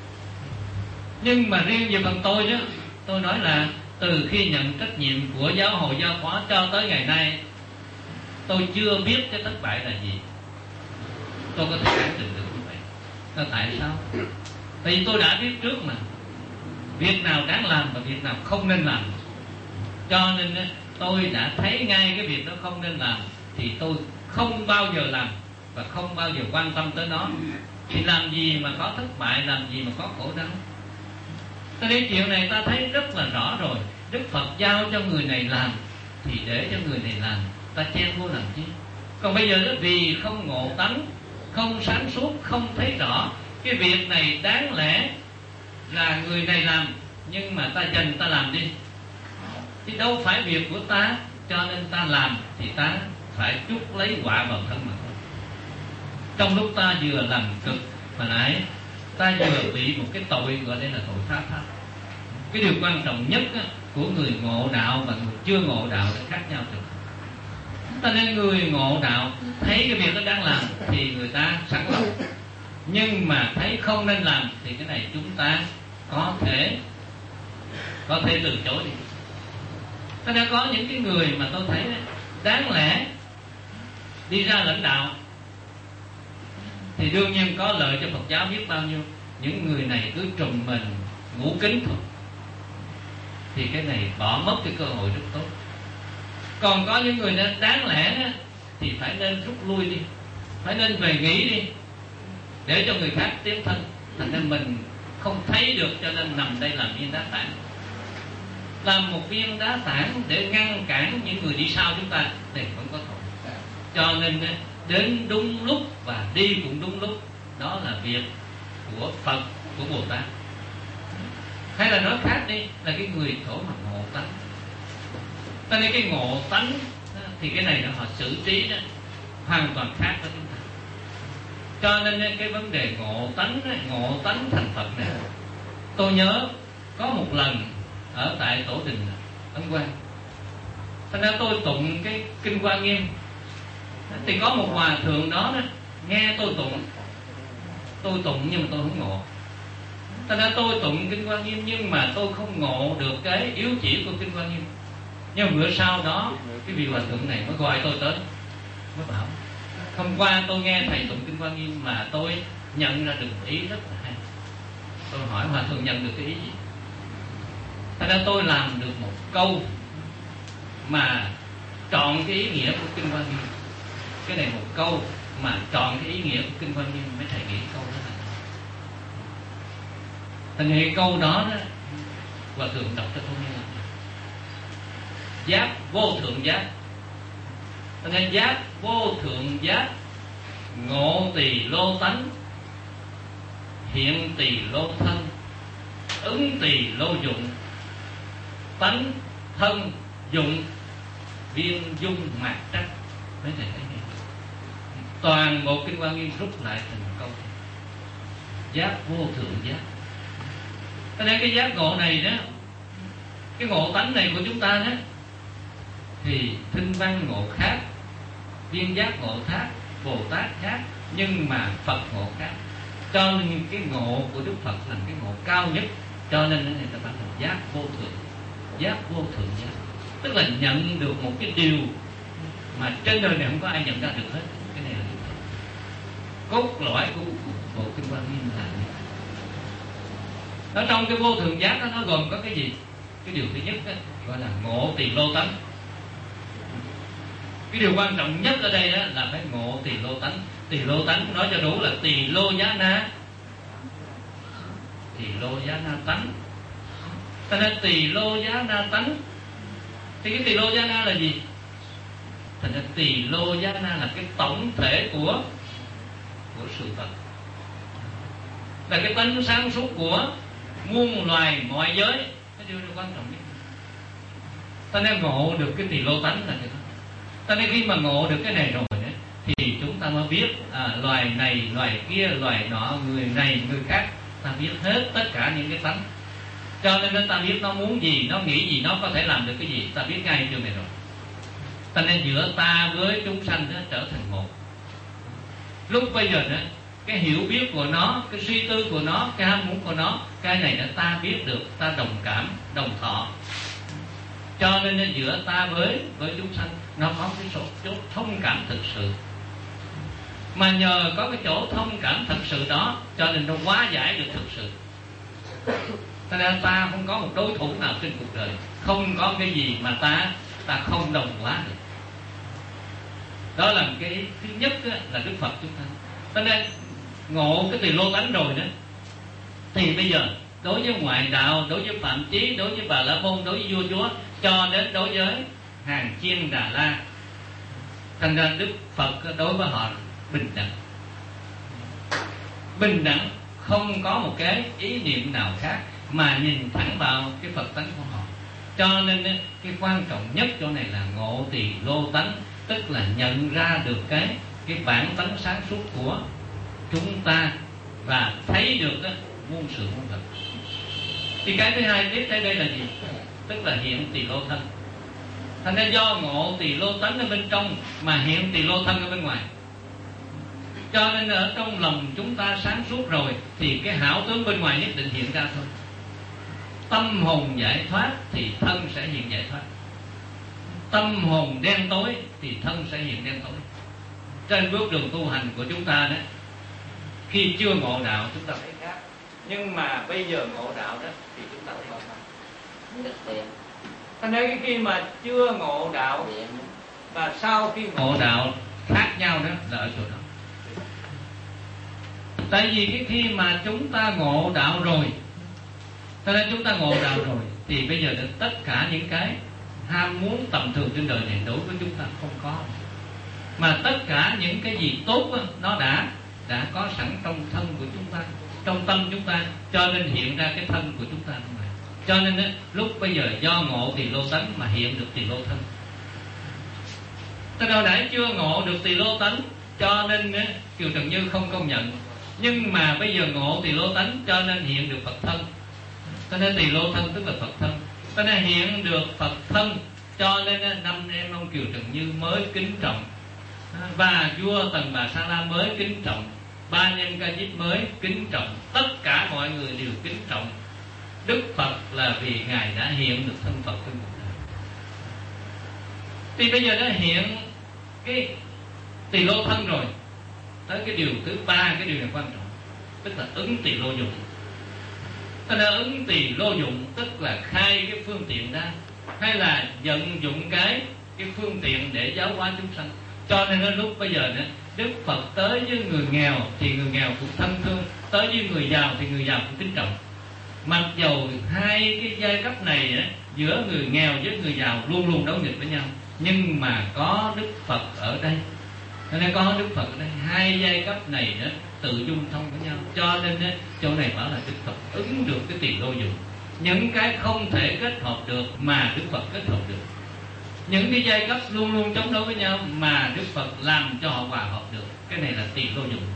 Nhưng mà riêng về phần tôi đó, tôi nói là từ khi nhận trách nhiệm của giáo hội giáo phó cho tới ngày nay, tôi chưa biết cái thất bại là gì. Tôi có thể khẳng định được như vậy. Là tại sao? Tại vì tôi đã biết trước mà, việc nào đáng làm và việc nào không nên làm. Cho nên tôi đã thấy ngay cái việc đó không nên làm, thì tôi không bao giờ làm và không bao giờ quan tâm tới nó. Thì làm gì mà có thất bại, làm gì mà có khổ đau. Cho nên chuyện này ta thấy rất là rõ rồi. Đức Phật giao cho người này làm thì để cho người này làm, ta chen vô làm chi. Còn bây giờ đó, vì không ngộ tánh, không sáng suốt, không thấy rõ cái việc này đáng lẽ là người này làm, nhưng mà ta dành ta làm đi, chứ đâu phải việc của ta, cho nên ta làm thì ta phải chuốc lấy quả vào thân mà thôi. Trong lúc ta vừa làm cực mà nãy ta vừa bị một cái tội gọi đây là tội phá pháp. Cái điều quan trọng nhất á, của người ngộ đạo và người chưa ngộ đạo là khác nhau được. Ta nên người ngộ đạo thấy cái việc đó đang làm thì người ta sẵn lòng, nhưng mà thấy không nên làm thì cái này chúng ta có thể có thể từ chối đi. Ta đã có những cái người mà tôi thấy đáng lẽ đi ra lãnh đạo thì đương nhiên có lợi cho Phật giáo biết bao nhiêu. Những người này cứ trùm mình ngủ kính thôi, thì cái này bỏ mất cái cơ hội rất tốt. Còn có những người đáng lẽ đó, thì phải nên rút lui đi, phải nên về nghỉ đi, để cho người khác tiến thân. Thành ra mình không thấy được, cho nên nằm đây làm viên đá tảng, làm một viên đá tảng để ngăn cản những người đi sau chúng ta, này vẫn có tội. Cho nên đến đúng lúc và đi cũng đúng lúc, đó là việc của Phật, của Bồ Tát. Hay là nói khác đi, là cái người thổ mà ngộ tánh. Cho nên cái ngộ tánh thì cái này là họ xử trí đó hoàn toàn khác với chúng ta. Cho nên cái vấn đề ngộ tánh, ngộ tánh thành Phật này, tôi nhớ có một lần ở tại tổ đình Ấn Quang, thành ra tôi tụng cái kinh Hoa Nghiêm, thì có một hòa thượng đó, đó nghe tôi tụng, tôi tụng nhưng mà tôi không ngộ. Thành ra tôi tụng kinh Hoa Nghiêm nhưng mà tôi không ngộ được cái yếu chỉ của kinh Hoa Nghiêm. Nhưng mà bữa sau đó cái vị hòa thượng này mới gọi tôi tới, mới bảo hôm qua tôi nghe thầy tụng kinh Hoa Nghiêm mà tôi nhận ra được ý rất là hay. Tôi hỏi hòa thượng nhận được cái ý gì? Thành ra tôi làm được một câu mà trọn cái ý nghĩa của kinh Hoa Nghiêm. Cái này một câu mà trọn cái ý nghĩa của kinh Hoa Nghiêm, mấy thầy nghĩ câu đó là thành nghĩa câu đó đó hòa thượng đọc cho tôi nghe là giác vô thượng giác. Thành ra giác vô thượng giác, ngộ tỳ lô tánh, hiện tỳ lô thân, ứng tỳ lô dụng, tánh thân dụng, viên dung mạt trắc. Mấy thầy thấy nghe, toàn bộ kinh Hoa Nghiêm rút lại thành một câu giác vô thượng giác. Cho nên cái giác ngộ này đó, cái ngộ tánh này của chúng ta đó, thì thinh văn ngộ khác, viên giác ngộ khác, Bồ Tát khác, nhưng mà Phật ngộ khác. Cho nên cái ngộ của Đức Phật là cái ngộ cao nhất. Cho nên người ta bảo là giác vô thượng, giác vô thượng giác, tức là nhận được một cái điều mà trên đời này không có ai nhận ra được hết. Cái này là Đức Phật. Cốt lõi của bộ kinh Hoa Nghiêm là ở trong cái vô thượng giác đó, nó gồm có cái gì? Cái điều thứ nhất đó, gọi là ngộ tỳ lô tánh. Cái điều quan trọng nhất ở đây đó là phải ngộ tỳ lô tánh. Tỳ lô tánh nói cho đủ là tỳ lô giá na, tỳ lô giá na tánh. Cho nên tỳ lô giá na tánh, thì cái tỳ lô giá na là gì? Thành ra tỳ lô giá na là cái tổng thể của của sự vật, là cái tánh sáng suốt của muôn loài mọi giới. Cái điều quan trọng nhất. Ta nên ngộ được cái tỳ lô tánh là cái đó. Ta nên khi mà ngộ được cái này rồi đấy, thì chúng ta mới biết à, loài này, loài kia, loài nọ, người này, người khác. Ta biết hết tất cả những cái tánh. Cho nên ta biết nó muốn gì, nó nghĩ gì, nó có thể làm được cái gì. Ta biết ngay điều này rồi. Cho nên giữa ta với chúng sanh đó trở thành một. Lúc bây giờ đó, cái hiểu biết của nó, cái suy tư của nó, cái ham muốn của nó, cái này là ta biết được, ta đồng cảm, đồng thọ. Cho nên giữa ta với với chúng sanh nó có cái chỗ, chỗ thông cảm thực sự. Mà nhờ có cái chỗ thông cảm thật sự đó, cho nên nó hóa giải được thực sự. Cho nên ta không có một đối thủ nào trên cuộc đời, không có cái gì mà ta ta không đồng hóa được. Đó là cái thứ nhất đó, là Đức Phật chúng ta. Cho nên ngộ cái tỳ lô tánh rồi đó, thì bây giờ đối với ngoại đạo, đối với Phạm Chí, đối với Bà La Môn, đối với vua chúa, cho đến đối với hàng chiên Đà La, thành ra Đức Phật đối với họ bình đẳng. Bình đẳng, không có một cái ý niệm nào khác mà nhìn thẳng vào cái Phật tánh của họ. Cho nên cái quan trọng nhất chỗ này là ngộ tỳ lô tánh, tức là nhận ra được cái cái bản tánh sáng suốt của chúng ta và thấy được đó, muôn sự muôn vật. Thì cái thứ hai tiếp tới đây là gì? Tức là hiện tỳ lô thân. Thành ra do ngộ tỳ lô tánh ở bên trong mà hiện tỳ lô thân ở bên ngoài. Cho nên ở trong lòng chúng ta sáng suốt rồi thì cái hảo tướng bên ngoài nhất định hiện ra thôi. Tâm hồn giải thoát thì thân sẽ hiện giải thoát. Tâm hồn đen tối thì thân sẽ hiện đen tối. Trên bước đường tu hành của chúng ta đó, khi chưa ngộ đạo chúng ta thấy khác, nhưng mà bây giờ ngộ đạo đó thì chúng ta thấy khác. Thành ra khi mà chưa ngộ đạo và sau khi ngộ đạo khác nhau đó là ở chỗ đó. Tại vì cái khi mà chúng ta ngộ đạo rồi, cho nên chúng ta ngộ đạo rồi thì bây giờ tất cả những cái ham muốn tầm thường trên đời này đối với chúng ta không có, mà tất cả những cái gì tốt đó, nó đã đã có sẵn trong thân của chúng ta, trong tâm chúng ta, cho nên hiện ra cái thân của chúng ta. Cho nên đó, lúc bây giờ do ngộ tỳ lô tánh mà hiện được tỳ lô thân. Tới đâu đã chưa ngộ được tỳ lô tánh, cho nên đó, Kiều Trần Như không công nhận. Nhưng mà bây giờ ngộ tỳ lô tánh cho nên hiện được Phật thân. Cho nên tỳ lô thân tức là Phật thân. Cho nên hiện được Phật thân, cho nên năm em ông Kiều Trần Như mới kính trọng, và vua Tần Bà Sa La mới kính trọng, ba anh em Ca Diếp mới kính trọng, tất cả mọi người đều kính trọng Đức Phật, là vì Ngài đã hiện được thân Phật trên cuộc đời. Thì bây giờ nó hiện cái tỳ lô thân rồi, tới cái điều thứ ba, cái điều này quan trọng, tức là ứng tỳ lô dụng. Cho nên ứng tỳ lô dụng tức là khai cái phương tiện ra, hay là vận dụng cái cái phương tiện để giáo hóa chúng sanh. Cho nên đến lúc bây giờ nữa, Đức Phật tới với người nghèo thì người nghèo cũng thân thương, tới với người giàu thì người giàu cũng kính trọng. Mặc dầu hai cái giai cấp này á, giữa người nghèo với người giàu luôn luôn đấu nghịch với nhau, nhưng mà có Đức Phật ở đây. Cho nên có Đức Phật ở đây, hai giai cấp này á, tự dung thông với nhau. Cho nên á, chỗ này bảo là Đức Phật ứng được cái tỳ lô dụng. Những cái không thể kết hợp được mà Đức Phật kết hợp được. Những cái giai cấp luôn luôn chống đối với nhau mà Đức Phật làm cho họ hòa hợp được. Cái này là tỳ lô dụng.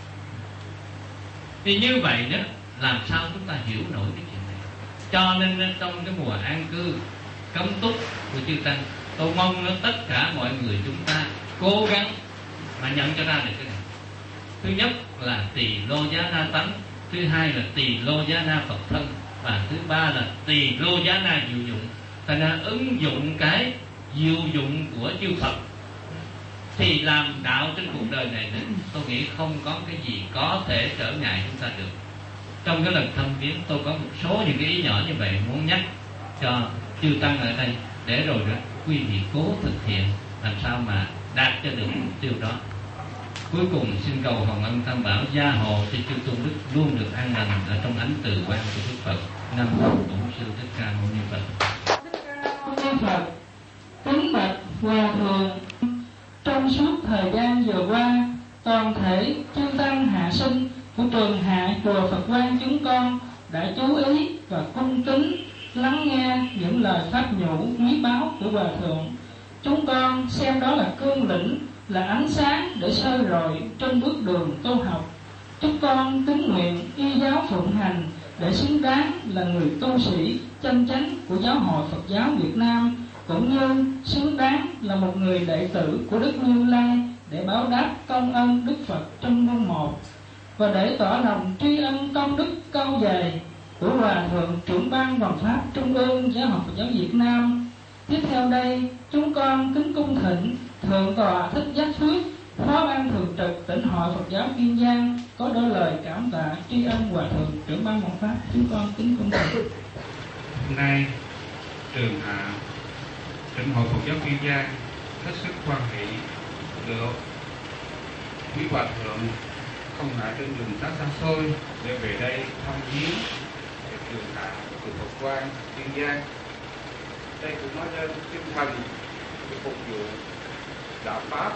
Thì như vậy đó, làm sao chúng ta hiểu nổi cái chuyện này? Cho nên trong cái mùa an cư cấm túc của chư Tăng, tôi mong tất cả mọi người chúng ta cố gắng mà nhận cho ra được cái này. Thứ nhất là tỳ lô giá na tánh, thứ hai là tỳ lô giá na Phật thân, và thứ ba là tỳ lô giá na diệu dụng. Thành ra ứng dụng cái diệu dụng của chư Phật thì làm đạo trên cuộc đời này, tôi nghĩ không có cái gì có thể trở ngại chúng ta được. Trong cái lần thăm viếng, tôi có một số những cái ý nhỏ như vậy muốn nhắc cho chư Tăng ở đây, để rồi đó quý vị cố thực hiện làm sao mà đạt cho được mục tiêu đó. Cuối cùng xin cầu Hồng Ân Tam Bảo gia hộ cho chư tôn đức luôn được an lành ở trong ánh từ quan của Đức Phật. Nam mô Bổn Sư Thích Ca Mâu Ni Phật.
Đức Phật kính bạch Hòa Thượng, trong suốt thời gian vừa qua, toàn thể chư Tăng hạ sinh của trường hạ chùa Phật Quang chúng con đã chú ý và cung kính lắng nghe những lời pháp nhũ quý báu của Hòa Thượng. Chúng con xem đó là cương lĩnh là ánh sáng để soi rọi trong bước đường tu học. Chúc con tín nguyện y giáo phụng hành để xứng đáng là người tu sĩ chân chánh của Giáo hội Phật giáo Việt Nam, cũng như xứng đáng là một người đệ tử của Đức Như Lai để báo đáp công ơn Đức Phật trong muôn một, và để tỏ lòng tri ân công đức cao dày của Hòa Thượng trưởng ban Hoàng Pháp Trung ương Giáo hội Phật giáo Việt Nam. Tiếp theo đây, chúng con kính cung thỉnh Thượng tọa Thích Giác Phước, Phó ban thường trực Tỉnh hội Phật giáo Kiên Giang có đôi lời cảm tạ tri ân Hòa Thượng trưởng ban Hoàng Pháp. Chúng con kính cung thỉnh.
Hôm nay trường hạ Tỉnh hội Phật giáo Kiên Giang hết sức hoan hỷ được quý Hòa Thượng không ngại trên đường xa xa xôi để về đây thăm viếng trường hạ của Phật quan Kiên Giang. Đây cũng nói lên tinh thần để phục vụ đạo pháp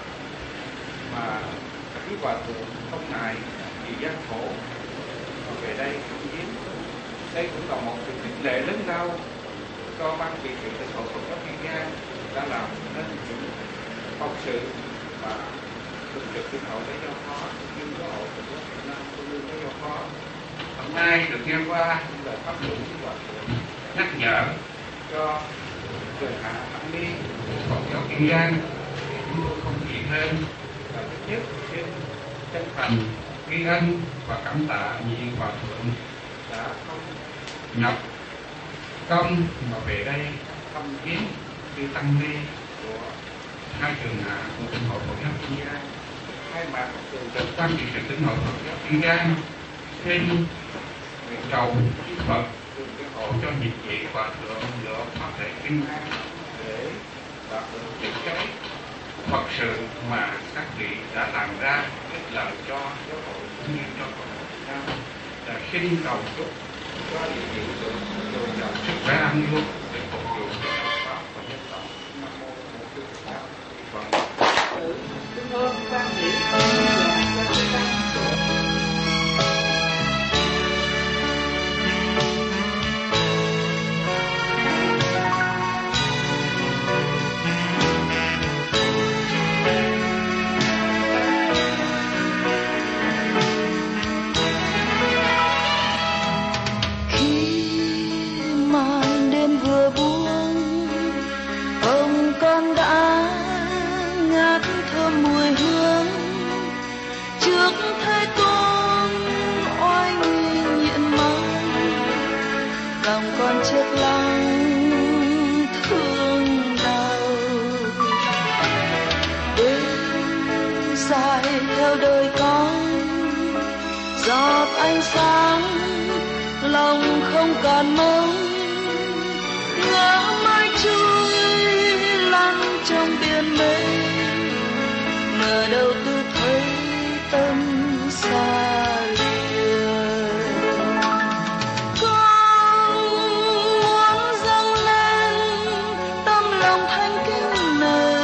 mà quý Hòa Thượng không ngại vì gian khổ mà về đây thăm viếng. Đây cũng là một sự khích lệ lớn lao cho ban trị sự Tỉnh hội Phật giáo Kiên Giang đã làm nên những phóng sự và thực trực Tỉnh hội để giao phó, nhưng có hội Phật giáo Việt Nam cũng như để giao phó. Hôm nay được nghe qua lời pháp luận của Hòa Thượng nhắc nhở cho trường hạ Thẩm Ni Phật giáo Kiên Giang thì chúng tôi không gì hơn là thứ nhất xin chân thành ghi ân và cảm tạ vị Hòa Thượng đã không nhập công mà về đây thăm viếng chư tăng ni của hai trường hạ của Tỉnh hội Phật giáo Kiên Giang. Hai mặt từ trực ban trị sự Tỉnh hội Phật giáo Kiên Giang xin nguyện cầu chư Phật từ cái hộ cho nhịp vị Hòa Thượng được pháp thể kinh an để đạt được những cái Phật sự mà các vị đã làm ra ích lợi cho giáo hội cũng như cho Phật Việt Nam. Là xin cầu chúc cho những vị được dồi dào sức khỏe an vui để phục vụ cho đạo pháp và dân tộc. Nam mô Bổn Sư Thích Ca Mâu Ni Phật.
Kính ơn quan điểm và chư tăng.
Ánh sáng lòng không còn mong, ngỡ mãi trôi lăn trong biển mây, ngờ đâu tôi thấy tâm xa lìa. Con muốn dâng lên tâm lòng thanh kính này,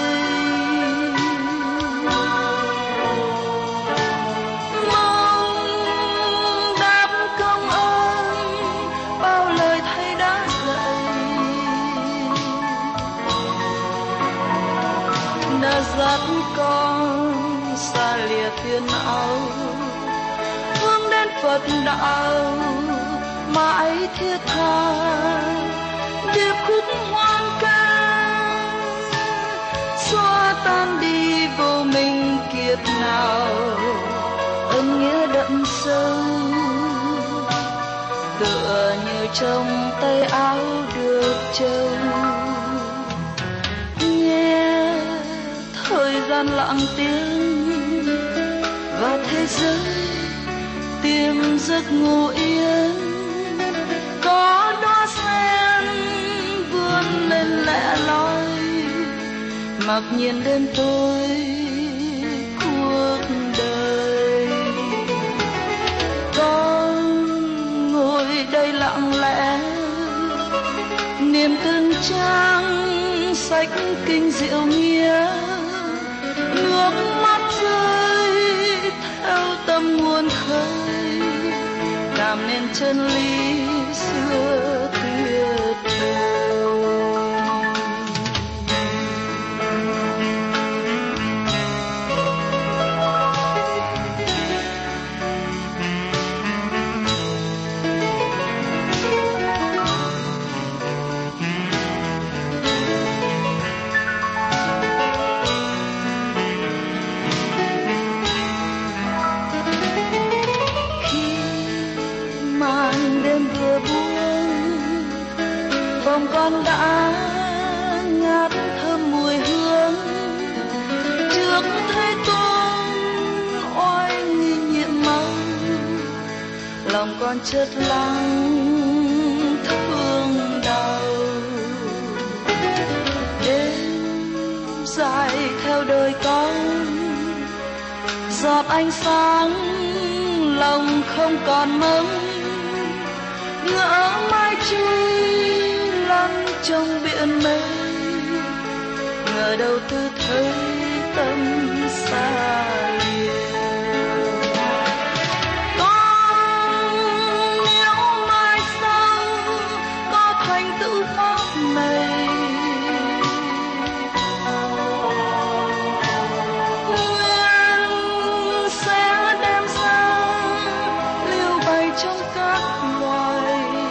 dắt con xa lìa phiền não, hướng đến Phật đạo mãi thiết tha, điệp khúc hoan ca xóa tan đi vô minh kiếp nào, ân nghĩa đậm sâu tựa như trong tay áo được trâu. Thời gian lặng tiếng và thế giới tìm giấc ngủ yên, có đóa sen vươn lên lẻ loi, mặc nhiên đêm tối cuộc đời. Con ngồi đây lặng lẽ niềm từng trang sách kinh diệu nghĩa, nước mắt rơi theo tâm nguồn khơi, làm nên chân lý xưa tuyệt vời. lòng con đã ngát thơm mùi hương trước Thế Tôn oai nghi nhiệm mong, lòng con chợt lắng thương đau. Đêm dài theo đời con giọt ánh sáng, lòng không còn mong ngỡ mai trôi lăn trong biển mây, ngờ đâu tư thấy tâm xa liều. Con nếu mai sau có thành tựu pháp này, nguyện sẽ đem ra lưu bày trong các loài.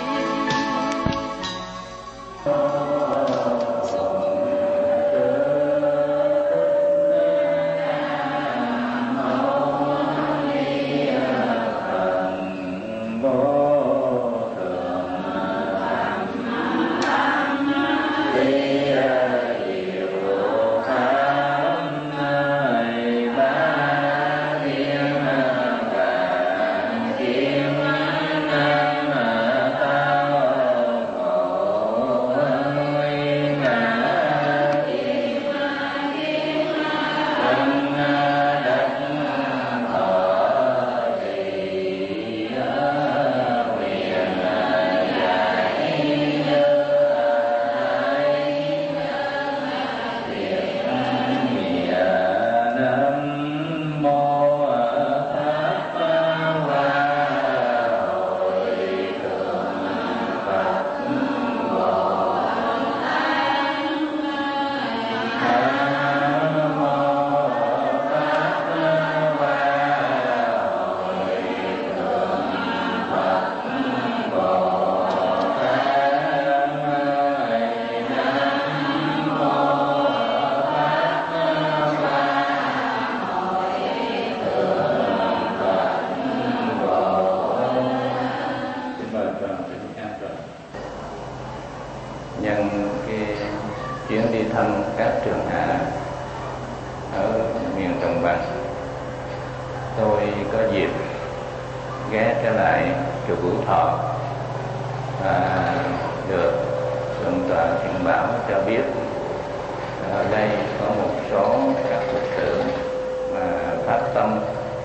Nhân cái chuyến đi thăm các trường hạ ở miền Đồng Bằng, tôi có dịp ghé trở lại chùa Vũ Thọ và được Thượng tọa Thiện Bảo cho biết ở đây có một số các Phật tử mà phát tâm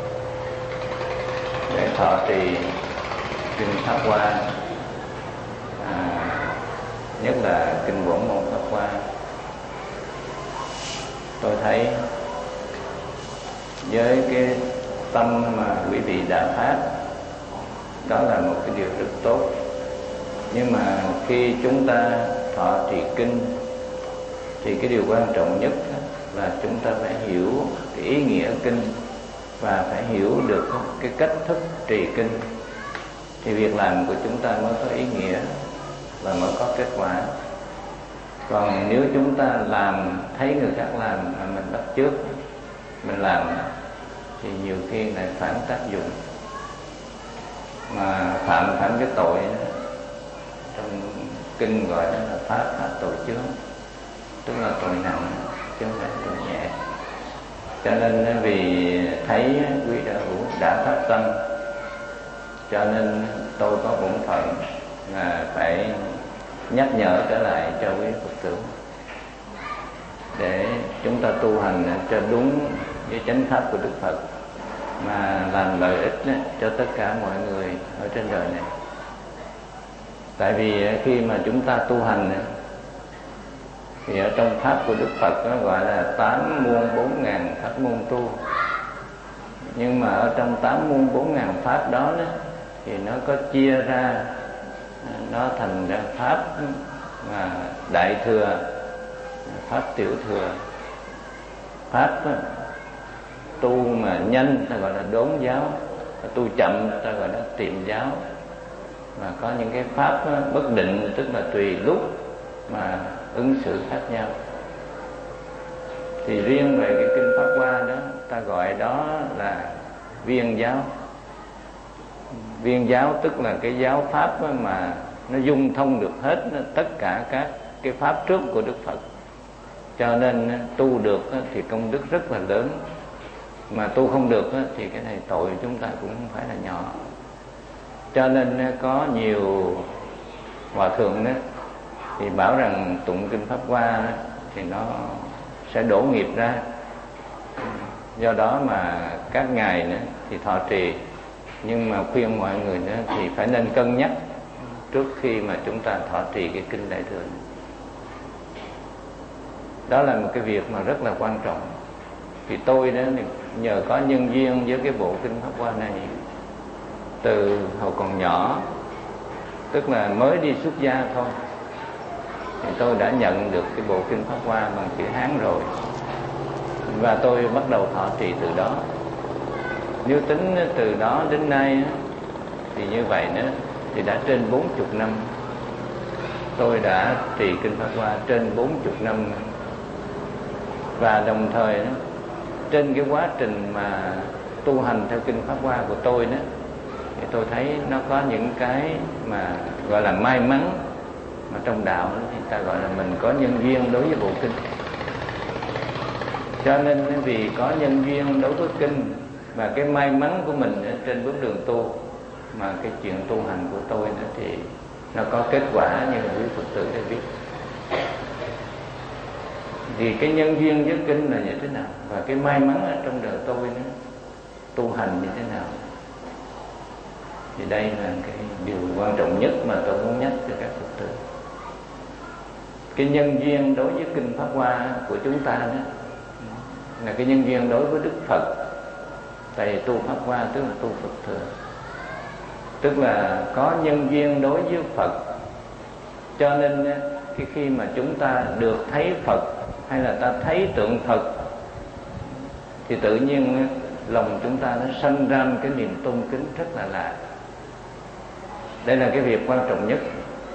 để thọ trì kinh Pháp Hoa, à, nhất là kinh Bổn Môn Pháp Hoa. Tôi thấy với cái tâm mà quý vị đã phát, đó là một cái điều rất tốt. Nhưng mà khi chúng ta thọ trì kinh thì cái điều quan trọng nhất là chúng ta phải hiểu cái ý nghĩa kinh và phải hiểu được cái cách thức trì kinh, thì việc làm của chúng ta mới có ý nghĩa và mới có kết quả. Còn nếu chúng ta làm thấy người khác làm mà mình bắt chước mình làm thì nhiều khi lại phản tác dụng, mà phạm phải cái tội trong kinh gọi đó là pháp phạt tội chướng, tức là tội nặng chứ không phải tội nhẹ. Cho nên vì thấy quý đạo hữu đã phát tâm, cho nên tôi có bổn phận là phải nhắc nhở trở lại cho quý Phật tử để chúng ta tu hành cho đúng với chánh pháp của Đức Phật, mà làm lợi ích cho tất cả mọi người ở trên đời này. Tại vì khi mà chúng ta tu hành thì ở trong pháp của Đức Phật nó gọi là tám muôn bốn ngàn pháp môn tu, nhưng mà ở trong tám muôn bốn ngàn pháp đó, đó thì nó có chia ra, nó thành ra pháp mà đại thừa, pháp tiểu thừa, pháp tu mà nhanh ta gọi là đốn giáo, tu chậm ta gọi là tiệm giáo, mà có những cái pháp bất định, tức là tùy lúc mà ứng xử khác nhau. Thì riêng về cái kinh Pháp Hoa đó, ta gọi đó là viên giáo. Viên giáo tức là cái giáo pháp mà nó dung thông được hết tất cả các cái pháp trước của Đức Phật. Cho nên tu được thì công đức rất là lớn, mà tu không được thì cái này tội chúng ta cũng không phải là nhỏ. Cho nên có nhiều hòa thượng đó thì bảo rằng tụng kinh Pháp Hoa thì nó sẽ đổ nghiệp ra. Do đó mà các ngài nữa thì thọ trì, nhưng mà khuyên mọi người nữa thì phải nên cân nhắc trước khi mà chúng ta thọ trì cái kinh Đại Thừa. Đó là một cái việc mà rất là quan trọng. Thì tôi đó nhờ có nhân duyên với cái bộ kinh Pháp Hoa này, từ hồi còn nhỏ, tức là mới đi xuất gia thôi, thì tôi đã nhận được cái bộ kinh Pháp Hoa bằng chữ Hán rồi, và tôi bắt đầu thọ trì từ đó. Nếu tính từ đó đến nay thì như vậy nữa thì đã trên bốn mươi năm. Tôi đã trì kinh Pháp Hoa trên bốn mươi năm. Và đồng thời đó, trên cái quá trình mà tu hành theo kinh Pháp Hoa của tôi đó, thì tôi thấy nó có những cái mà gọi là may mắn, mà trong đạo đó, thì ta gọi là mình có nhân duyên đối với bộ kinh. Cho nên vì có nhân duyên đối với kinh và cái may mắn của mình trên bước đường tu, mà cái chuyện tu hành của tôi đó thì nó có kết quả như là quý Phật tử đã biết. Thì cái nhân duyên với kinh là như thế nào, và cái may mắn ở trong đời tôi đó, tu hành như thế nào, thì đây là cái điều quan trọng nhất mà tôi muốn nhắc cho các Phật tử. Cái nhân duyên đối với kinh Pháp Hoa của chúng ta đó là cái nhân duyên đối với Đức Phật. Tại vì tu Pháp Hoa tức là tu Phật thừa, tức là có nhân duyên đối với Phật. Cho nên khi khi mà chúng ta được thấy Phật hay là ta thấy tượng Phật thì tự nhiên lòng chúng ta nó sanh ra cái niềm tôn kính rất là lạ. Đây là cái việc quan trọng nhất.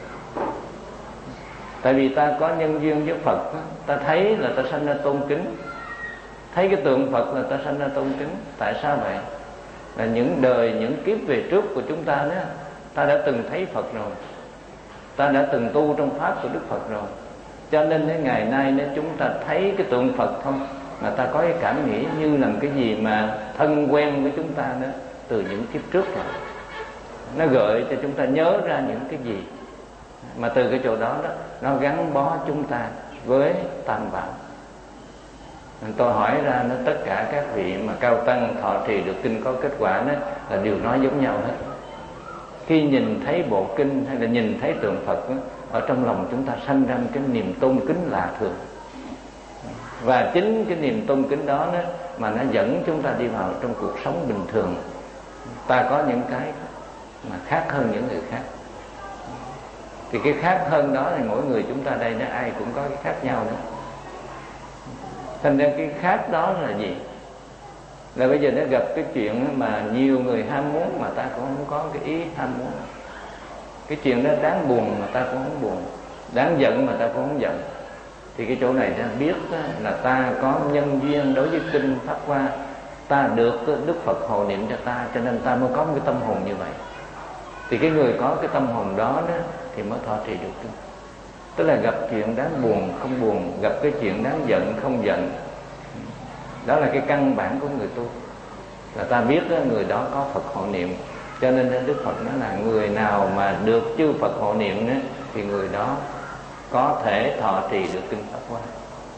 Tại vì ta có nhân duyên với Phật, ta thấy là ta sanh ra tôn kính. Thấy cái tượng Phật là ta sanh ra tôn kính. Tại sao vậy? Là những đời, những kiếp về trước của chúng ta đó, ta đã từng thấy Phật rồi, ta đã từng tu trong pháp của Đức Phật rồi. Cho nên đến ngày nay nếu chúng ta thấy cái tượng Phật thôi mà ta có cái cảm nghĩ như là cái gì mà thân quen với chúng ta đó từ những kiếp trước rồi. Nó gợi cho chúng ta nhớ ra những cái gì mà từ cái chỗ đó đó nó gắn bó chúng ta với tam bảo. Tôi hỏi ra nó tất cả các vị mà cao tăng thọ trì được kinh có kết quả đó là đều nói giống nhau hết. Khi nhìn thấy bộ kinh hay là nhìn thấy tượng Phật đó, ở trong lòng chúng ta sanh ra cái niềm tôn kính lạ thường. Và chính cái niềm tôn kính đó, đó mà nó dẫn chúng ta đi vào trong cuộc sống bình thường. Ta có những cái mà khác hơn những người khác. Thì cái khác hơn đó thì mỗi người chúng ta đây đó ai cũng có cái khác nhau đó. Thành ra cái khác đó là gì? Là bây giờ nó gặp cái chuyện mà nhiều người ham muốn mà ta cũng không có cái ý ham muốn. Cái chuyện đó đáng buồn mà ta cũng không buồn, đáng giận mà ta cũng không giận. Thì cái chỗ này ta biết là ta có nhân duyên đối với kinh Pháp Hoa, ta được Đức Phật hộ niệm cho ta, cho nên ta mới có một cái tâm hồn như vậy. Thì cái người có cái tâm hồn đó, đó thì mới thọ trì được kinh. Tức là gặp chuyện đáng buồn không buồn, gặp cái chuyện đáng giận không giận. Đó là cái căn bản của người tu. Là ta biết đó, người đó có Phật hộ niệm. Cho nên Đức Phật nói là người nào mà được chư Phật hộ niệm đó, thì người đó có thể thọ trì được kinh Pháp Hoa.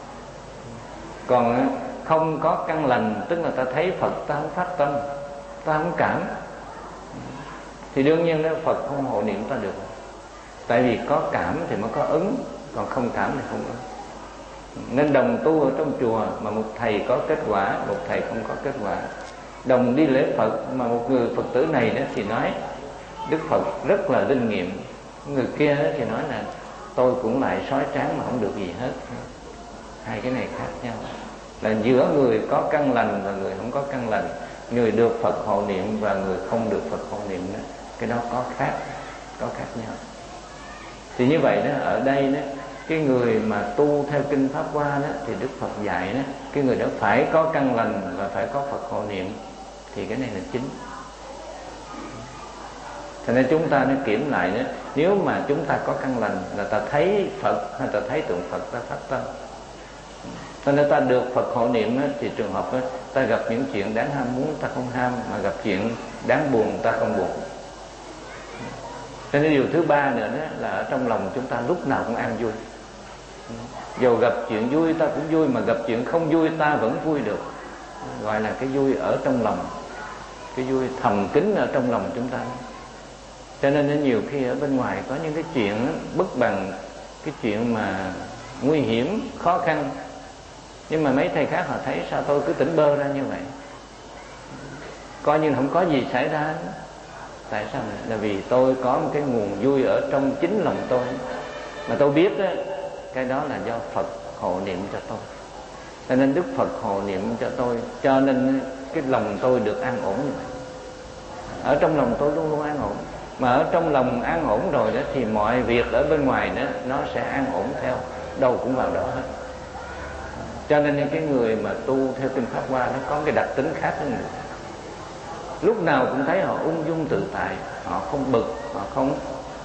Còn không có căn lành, tức là ta thấy Phật ta không phát tâm, ta không cảm, thì đương nhiên đó Phật không hộ niệm ta được. Tại vì có cảm thì mới có ứng, còn không cảm thì không ứng. Nên đồng tu ở trong chùa mà một thầy có kết quả, một thầy không có kết quả. Đồng đi lễ Phật mà một người Phật tử này đó thì nói Đức Phật rất là linh nghiệm, người kia đó thì nói là tôi cũng lại sói tráng mà không được gì hết. Hai cái này khác nhau. Là giữa người có căn lành và người không có căn lành, người được Phật hộ niệm và người không được Phật hộ niệm đó, cái đó có khác, có khác nhau. Thì như vậy đó, ở đây đó, cái người mà tu theo kinh Pháp Hoa đó thì Đức Phật dạy đó, cái người đó phải có căn lành và phải có Phật hộ niệm, thì cái này là chính. Cho nên chúng ta nên kiểm lại nữa, nếu mà chúng ta có căn lành là ta thấy Phật hay ta thấy tượng Phật ta phát tâm. Cho nên ta được Phật hộ niệm á, thì trường hợp á, ta gặp những chuyện đáng ham muốn ta không ham, mà gặp chuyện đáng buồn ta không buồn. Cho nên điều thứ ba nữa đó là ở trong lòng chúng ta lúc nào cũng an vui. Dù gặp chuyện vui ta cũng vui, mà gặp chuyện không vui ta vẫn vui được. Gọi là cái vui ở trong lòng, cái vui thầm kín ở trong lòng chúng ta. Cho nên nhiều khi ở bên ngoài có những cái chuyện bất bằng, cái chuyện mà nguy hiểm, khó khăn, nhưng mà mấy thầy khác họ thấy sao tôi cứ tỉnh bơ ra như vậy, coi như không có gì xảy ra. Tại sao này? Là vì tôi có một cái nguồn vui ở trong chính lòng tôi, mà tôi biết đó, cái đó là do Phật hộ niệm cho tôi. Cho nên Đức Phật hộ niệm cho tôi, cho nên cái lòng tôi được an ổn như vậy. Ở trong lòng tôi luôn luôn an ổn. Mà ở trong lòng an ổn rồi đó thì mọi việc ở bên ngoài đó nó sẽ an ổn theo, đâu cũng vào đó hết. Cho nên cái người mà tu theo kinh Pháp Hoa nó có cái đặc tính khác với người. Lúc nào cũng thấy họ ung dung tự tại, họ không bực, họ không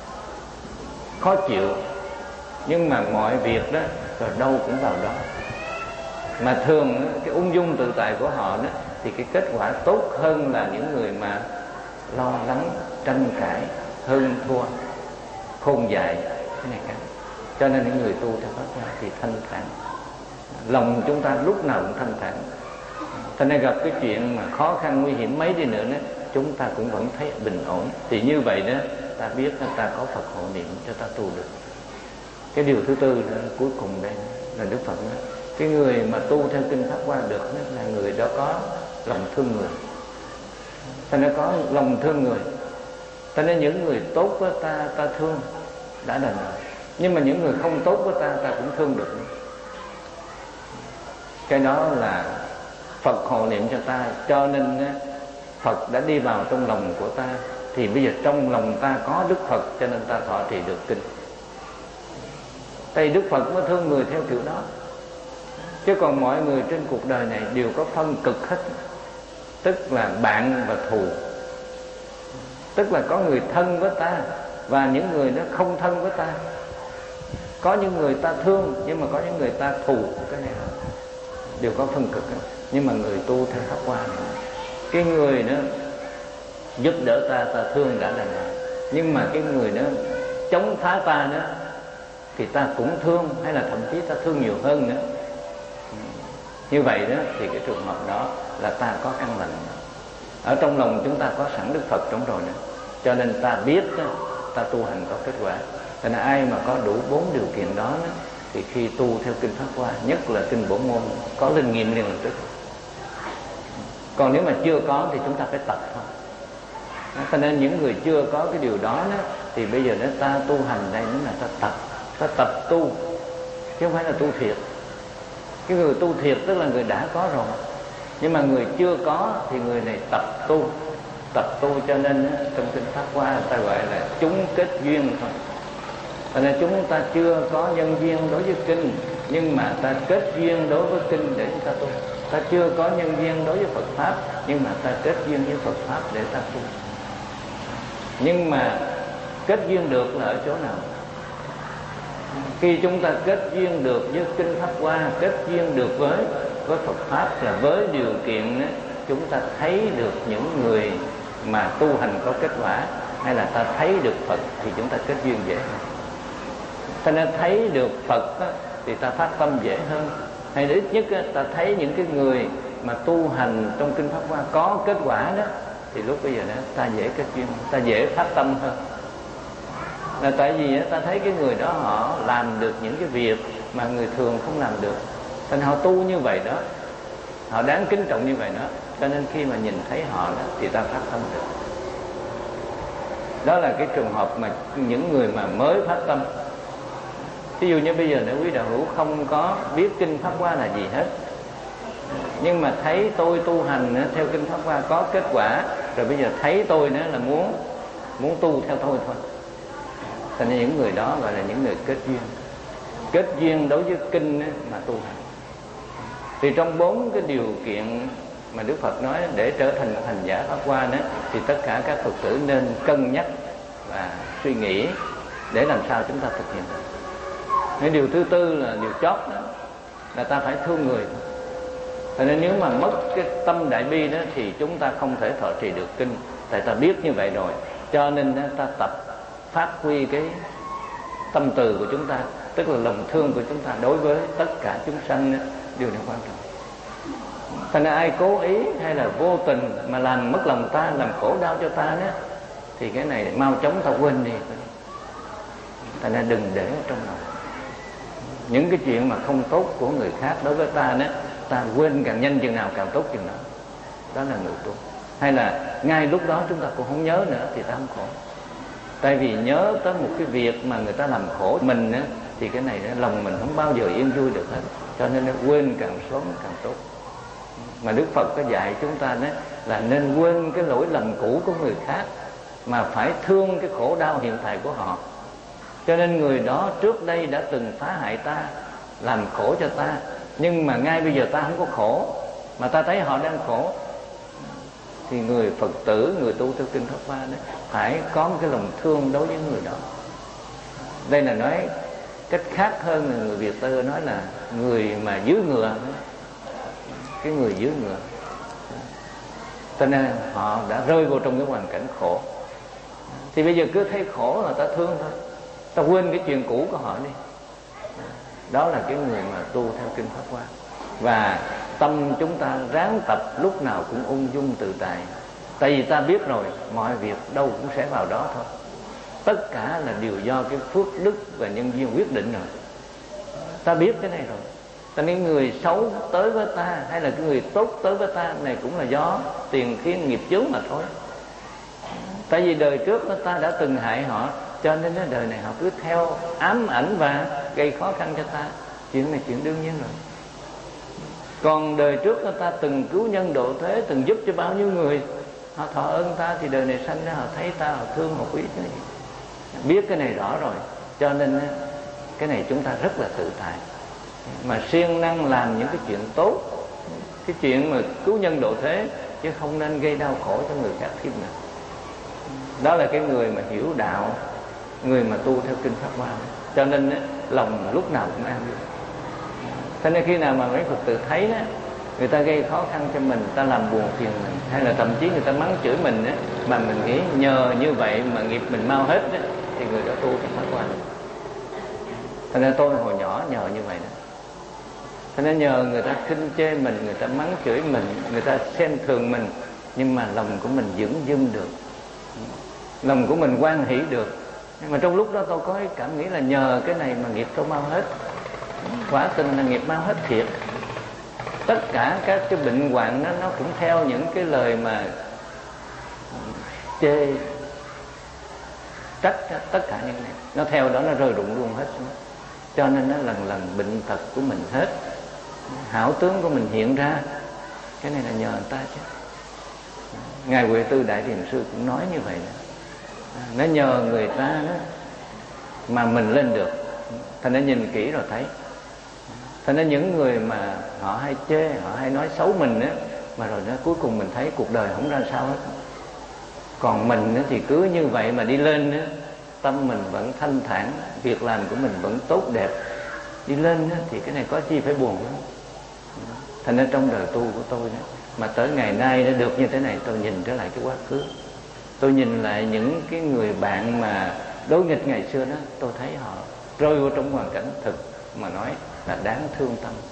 khó chịu. Nhưng mà mọi việc đó rồi đâu cũng vào đó. Mà thường cái ung dung tự tại của họ đó thì cái kết quả tốt hơn là những người mà lo lắng, tranh cãi, hơn thua, khôn dại cái này cả. Cho nên những người tu theo Pháp Hoa thì thanh thản, lòng chúng ta lúc nào cũng thanh thản. Cho nên gặp cái chuyện mà khó khăn nguy hiểm mấy đi nữa đó, chúng ta cũng vẫn thấy bình ổn. Thì như vậy đó ta biết ta có Phật hộ niệm cho ta tu được. Cái điều thứ tư đó, cuối cùng đây là Đức Phật nói cái người mà tu theo kinh Pháp Hoa được đó, là người đó có lòng thương người. Ta nó có lòng thương người. Ta nói những người tốt với ta, ta thương đã đành rồi. Nhưng mà những người không tốt với ta, ta cũng thương được. Cái đó là Phật hộ niệm cho ta. Cho nên Phật đã đi vào trong lòng của ta. Thì bây giờ trong lòng ta có Đức Phật, cho nên ta thọ trì được kinh. Tại Đức Phật mới thương người theo kiểu đó. Chứ còn mọi người trên cuộc đời này đều có phân cực hết. Tức là bạn và thù. Tức là có người thân với ta và những người nó không thân với ta. Có những người ta thương, nhưng mà có những người ta thù. Cái này đều có phân cực hết. Nhưng mà người tu theo Pháp Hoa này, cái người đó giúp đỡ ta, ta thương đã đành rồi. Nhưng mà cái người đó chống phá ta đó thì ta cũng thương, hay là thậm chí ta thương nhiều hơn nữa. Như vậy đó thì cái trường hợp đó là ta có căn lành. Ở trong lòng chúng ta có sẵn Đức Phật trong rồi nữa. Cho nên ta biết đó, ta tu hành có kết quả. Cho nên ai mà có đủ bốn điều kiện đó, đó thì khi tu theo kinh Pháp Hoa, nhất là kinh Bổn Môn, có linh nghiệm liền lập tức. Còn nếu mà chưa có thì chúng ta phải tập thôi. Cho nên những người chưa có cái điều đó, đó thì bây giờ đó ta tu hành đây nó là ta tập, ta tập tu chứ không phải là tu thiệt. Cái người tu thiệt tức là người đã có rồi, nhưng mà người chưa có thì người này tập tu, tập tu. Cho nên trong kinh Pháp Hoa ta gọi là chúng kết duyên thôi. Cho nên chúng ta chưa có nhân duyên đối với kinh, nhưng mà ta kết duyên đối với kinh để chúng ta tu. Ta chưa có nhân duyên đối với Phật Pháp, nhưng mà ta kết duyên với Phật Pháp để ta tu. Nhưng mà kết duyên được là ở chỗ nào? Khi chúng ta kết duyên được với kinh Pháp Hoa, kết duyên được với với Phật Pháp, là với điều kiện đó, chúng ta thấy được những người mà tu hành có kết quả, hay là ta thấy được Phật thì chúng ta kết duyên dễ hơn. Cho nên thấy được Phật đó, thì ta phát tâm dễ hơn. Hay ít nhất đó, ta thấy những cái người mà tu hành trong kinh Pháp Hoa có kết quả đó, thì lúc bây giờ đó ta dễ kết duyên, ta dễ phát tâm hơn. Là tại vì ta thấy cái người đó họ làm được những cái việc mà người thường không làm được. Nên họ tu như vậy đó, họ đáng kính trọng như vậy đó. Cho nên khi mà nhìn thấy họ đó, thì ta phát tâm được. Đó là cái trường hợp mà những người mà mới phát tâm. Ví dụ như bây giờ nếu quý đạo hữu không có biết kinh Pháp Hoa là gì hết, nhưng mà thấy tôi tu hành theo kinh Pháp Hoa có kết quả, rồi bây giờ thấy tôi nữa là muốn muốn tu theo tôi thôi. Cho nên những người đó gọi là những người kết duyên. Kết duyên đối với kinh mà tu hành. Thì trong bốn cái điều kiện mà Đức Phật nói để trở thành hành giả Pháp Hoa đó, thì tất cả các Phật tử nên cân nhắc và suy nghĩ để làm sao chúng ta thực hiện được. Cái điều thứ tư là điều chót đó, là ta phải thương người. Cho nên nếu mà mất cái tâm đại bi đó thì chúng ta không thể thọ trì được kinh. Tại ta biết như vậy rồi, cho nên ta tập phát huy cái tâm từ của chúng ta, tức là lòng thương của chúng ta đối với tất cả chúng sanh, điều này quan trọng. Thành ra ai cố ý hay là vô tình mà làm mất lòng ta, làm khổ đau cho ta đó, thì cái này mau chóng ta quên đi. Thành ra đừng để ở trong lòng những cái chuyện mà không tốt của người khác đối với ta đó, ta quên càng nhanh chừng nào càng tốt chừng đó. Đó là người tu. Hay là ngay lúc đó chúng ta cũng không nhớ nữa thì ta không khổ. Tại vì nhớ tới một cái việc mà người ta làm khổ mình á, thì cái này lòng mình không bao giờ yên vui được hết. Cho nên nó quên càng sớm càng tốt. Mà Đức Phật có dạy chúng ta đó là nên quên cái lỗi lầm cũ của người khác, mà phải thương cái khổ đau hiện tại của họ. Cho nên người đó trước đây đã từng phá hại ta, làm khổ cho ta, nhưng mà ngay bây giờ ta không có khổ, mà ta thấy họ đang khổ, thì người Phật tử, người tu theo kinh Pháp Hoa đó phải có một cái lòng thương đối với người đó. Đây là nói cách khác hơn là người Việt Tơ nói là người mà dưới ngựa, cái người dưới ngựa. Cho nên họ đã rơi vào trong cái hoàn cảnh khổ, thì bây giờ cứ thấy khổ là ta thương thôi, ta quên cái chuyện cũ của họ đi. Đó là cái người mà tu theo kinh Pháp Hoa. Và tâm chúng ta ráng tập lúc nào cũng ung dung tự tại. Tại vì ta biết rồi, mọi việc đâu cũng sẽ vào đó thôi. Tất cả là đều do cái phước đức và nhân duyên quyết định rồi. Ta biết cái này rồi. Cho nên người xấu tới với ta hay là cái người tốt tới với ta này cũng là do tiền khiến nghiệp chướng mà thôi. Tại vì đời trước ta đã từng hại họ, cho nên đời này họ cứ theo ám ảnh và gây khó khăn cho ta. Chuyện này chuyện đương nhiên rồi. Còn đời trước ta từng cứu nhân độ thế, từng giúp cho bao nhiêu người, họ thọ ơn ta, thì đời này sanh ra họ thấy ta, họ thương, họ quý cái này. Biết cái này rõ rồi, cho nên cái này chúng ta rất là tự tại. Mà siêng năng làm những cái chuyện tốt, cái chuyện mà cứu nhân độ thế, chứ không nên gây đau khổ cho người khác thêm nữa. Đó là cái người mà hiểu đạo, người mà tu theo kinh Pháp Hoa. Cho nên lòng lúc nào cũng an vui. Cho nên khi nào mà mấy Phật tử thấy đó, người ta gây khó khăn cho mình, ta làm buồn phiền mình, hay là thậm chí người ta mắng chửi mình đó, mà mình nghĩ nhờ như vậy mà nghiệp mình mau hết đó, thì người đó tu theo Pháp Hoa. Cho nên tôi hồi nhỏ nhờ như vậy đó. Cho nên nhờ người ta khinh chê mình, người ta mắng chửi mình, người ta xem thường mình, nhưng mà lòng của mình vững dưng được, lòng của mình hoan hỷ được. Nhưng mà trong lúc đó tôi có cái cảm nghĩ là nhờ cái này mà nghiệp tôi mau hết. Quả tình là nghiệp mau hết thiệt. Tất cả các cái bệnh hoạn đó, nó cũng theo những cái lời mà chê trách, tất cả những này nó theo đó, nó rơi rụng luôn hết. Cho nên nó lần lần bệnh tật của mình hết, hảo tướng của mình hiện ra. Cái này là nhờ người ta chứ. Ngài Huệ Tư Đại Thiền Sư cũng nói như vậy đó. Nó nhờ người ta đó mà mình lên được. Thành ra nhìn kỹ rồi thấy. Thành ra những người mà họ hay chê, họ hay nói xấu mình á, mà rồi đó cuối cùng mình thấy cuộc đời không ra sao hết. Còn mình á, thì cứ như vậy mà đi lên á, tâm mình vẫn thanh thản, việc làm của mình vẫn tốt đẹp. Đi lên á, thì cái này có chi phải buồn lắm. Thành ra trong đời tu của tôi đó, mà tới ngày nay đã được như thế này, tôi nhìn trở lại cái quá khứ, tôi nhìn lại những cái người bạn mà đối nghịch ngày xưa đó, tôi thấy họ rơi vào trong hoàn cảnh thực mà nói là đáng thương tâm.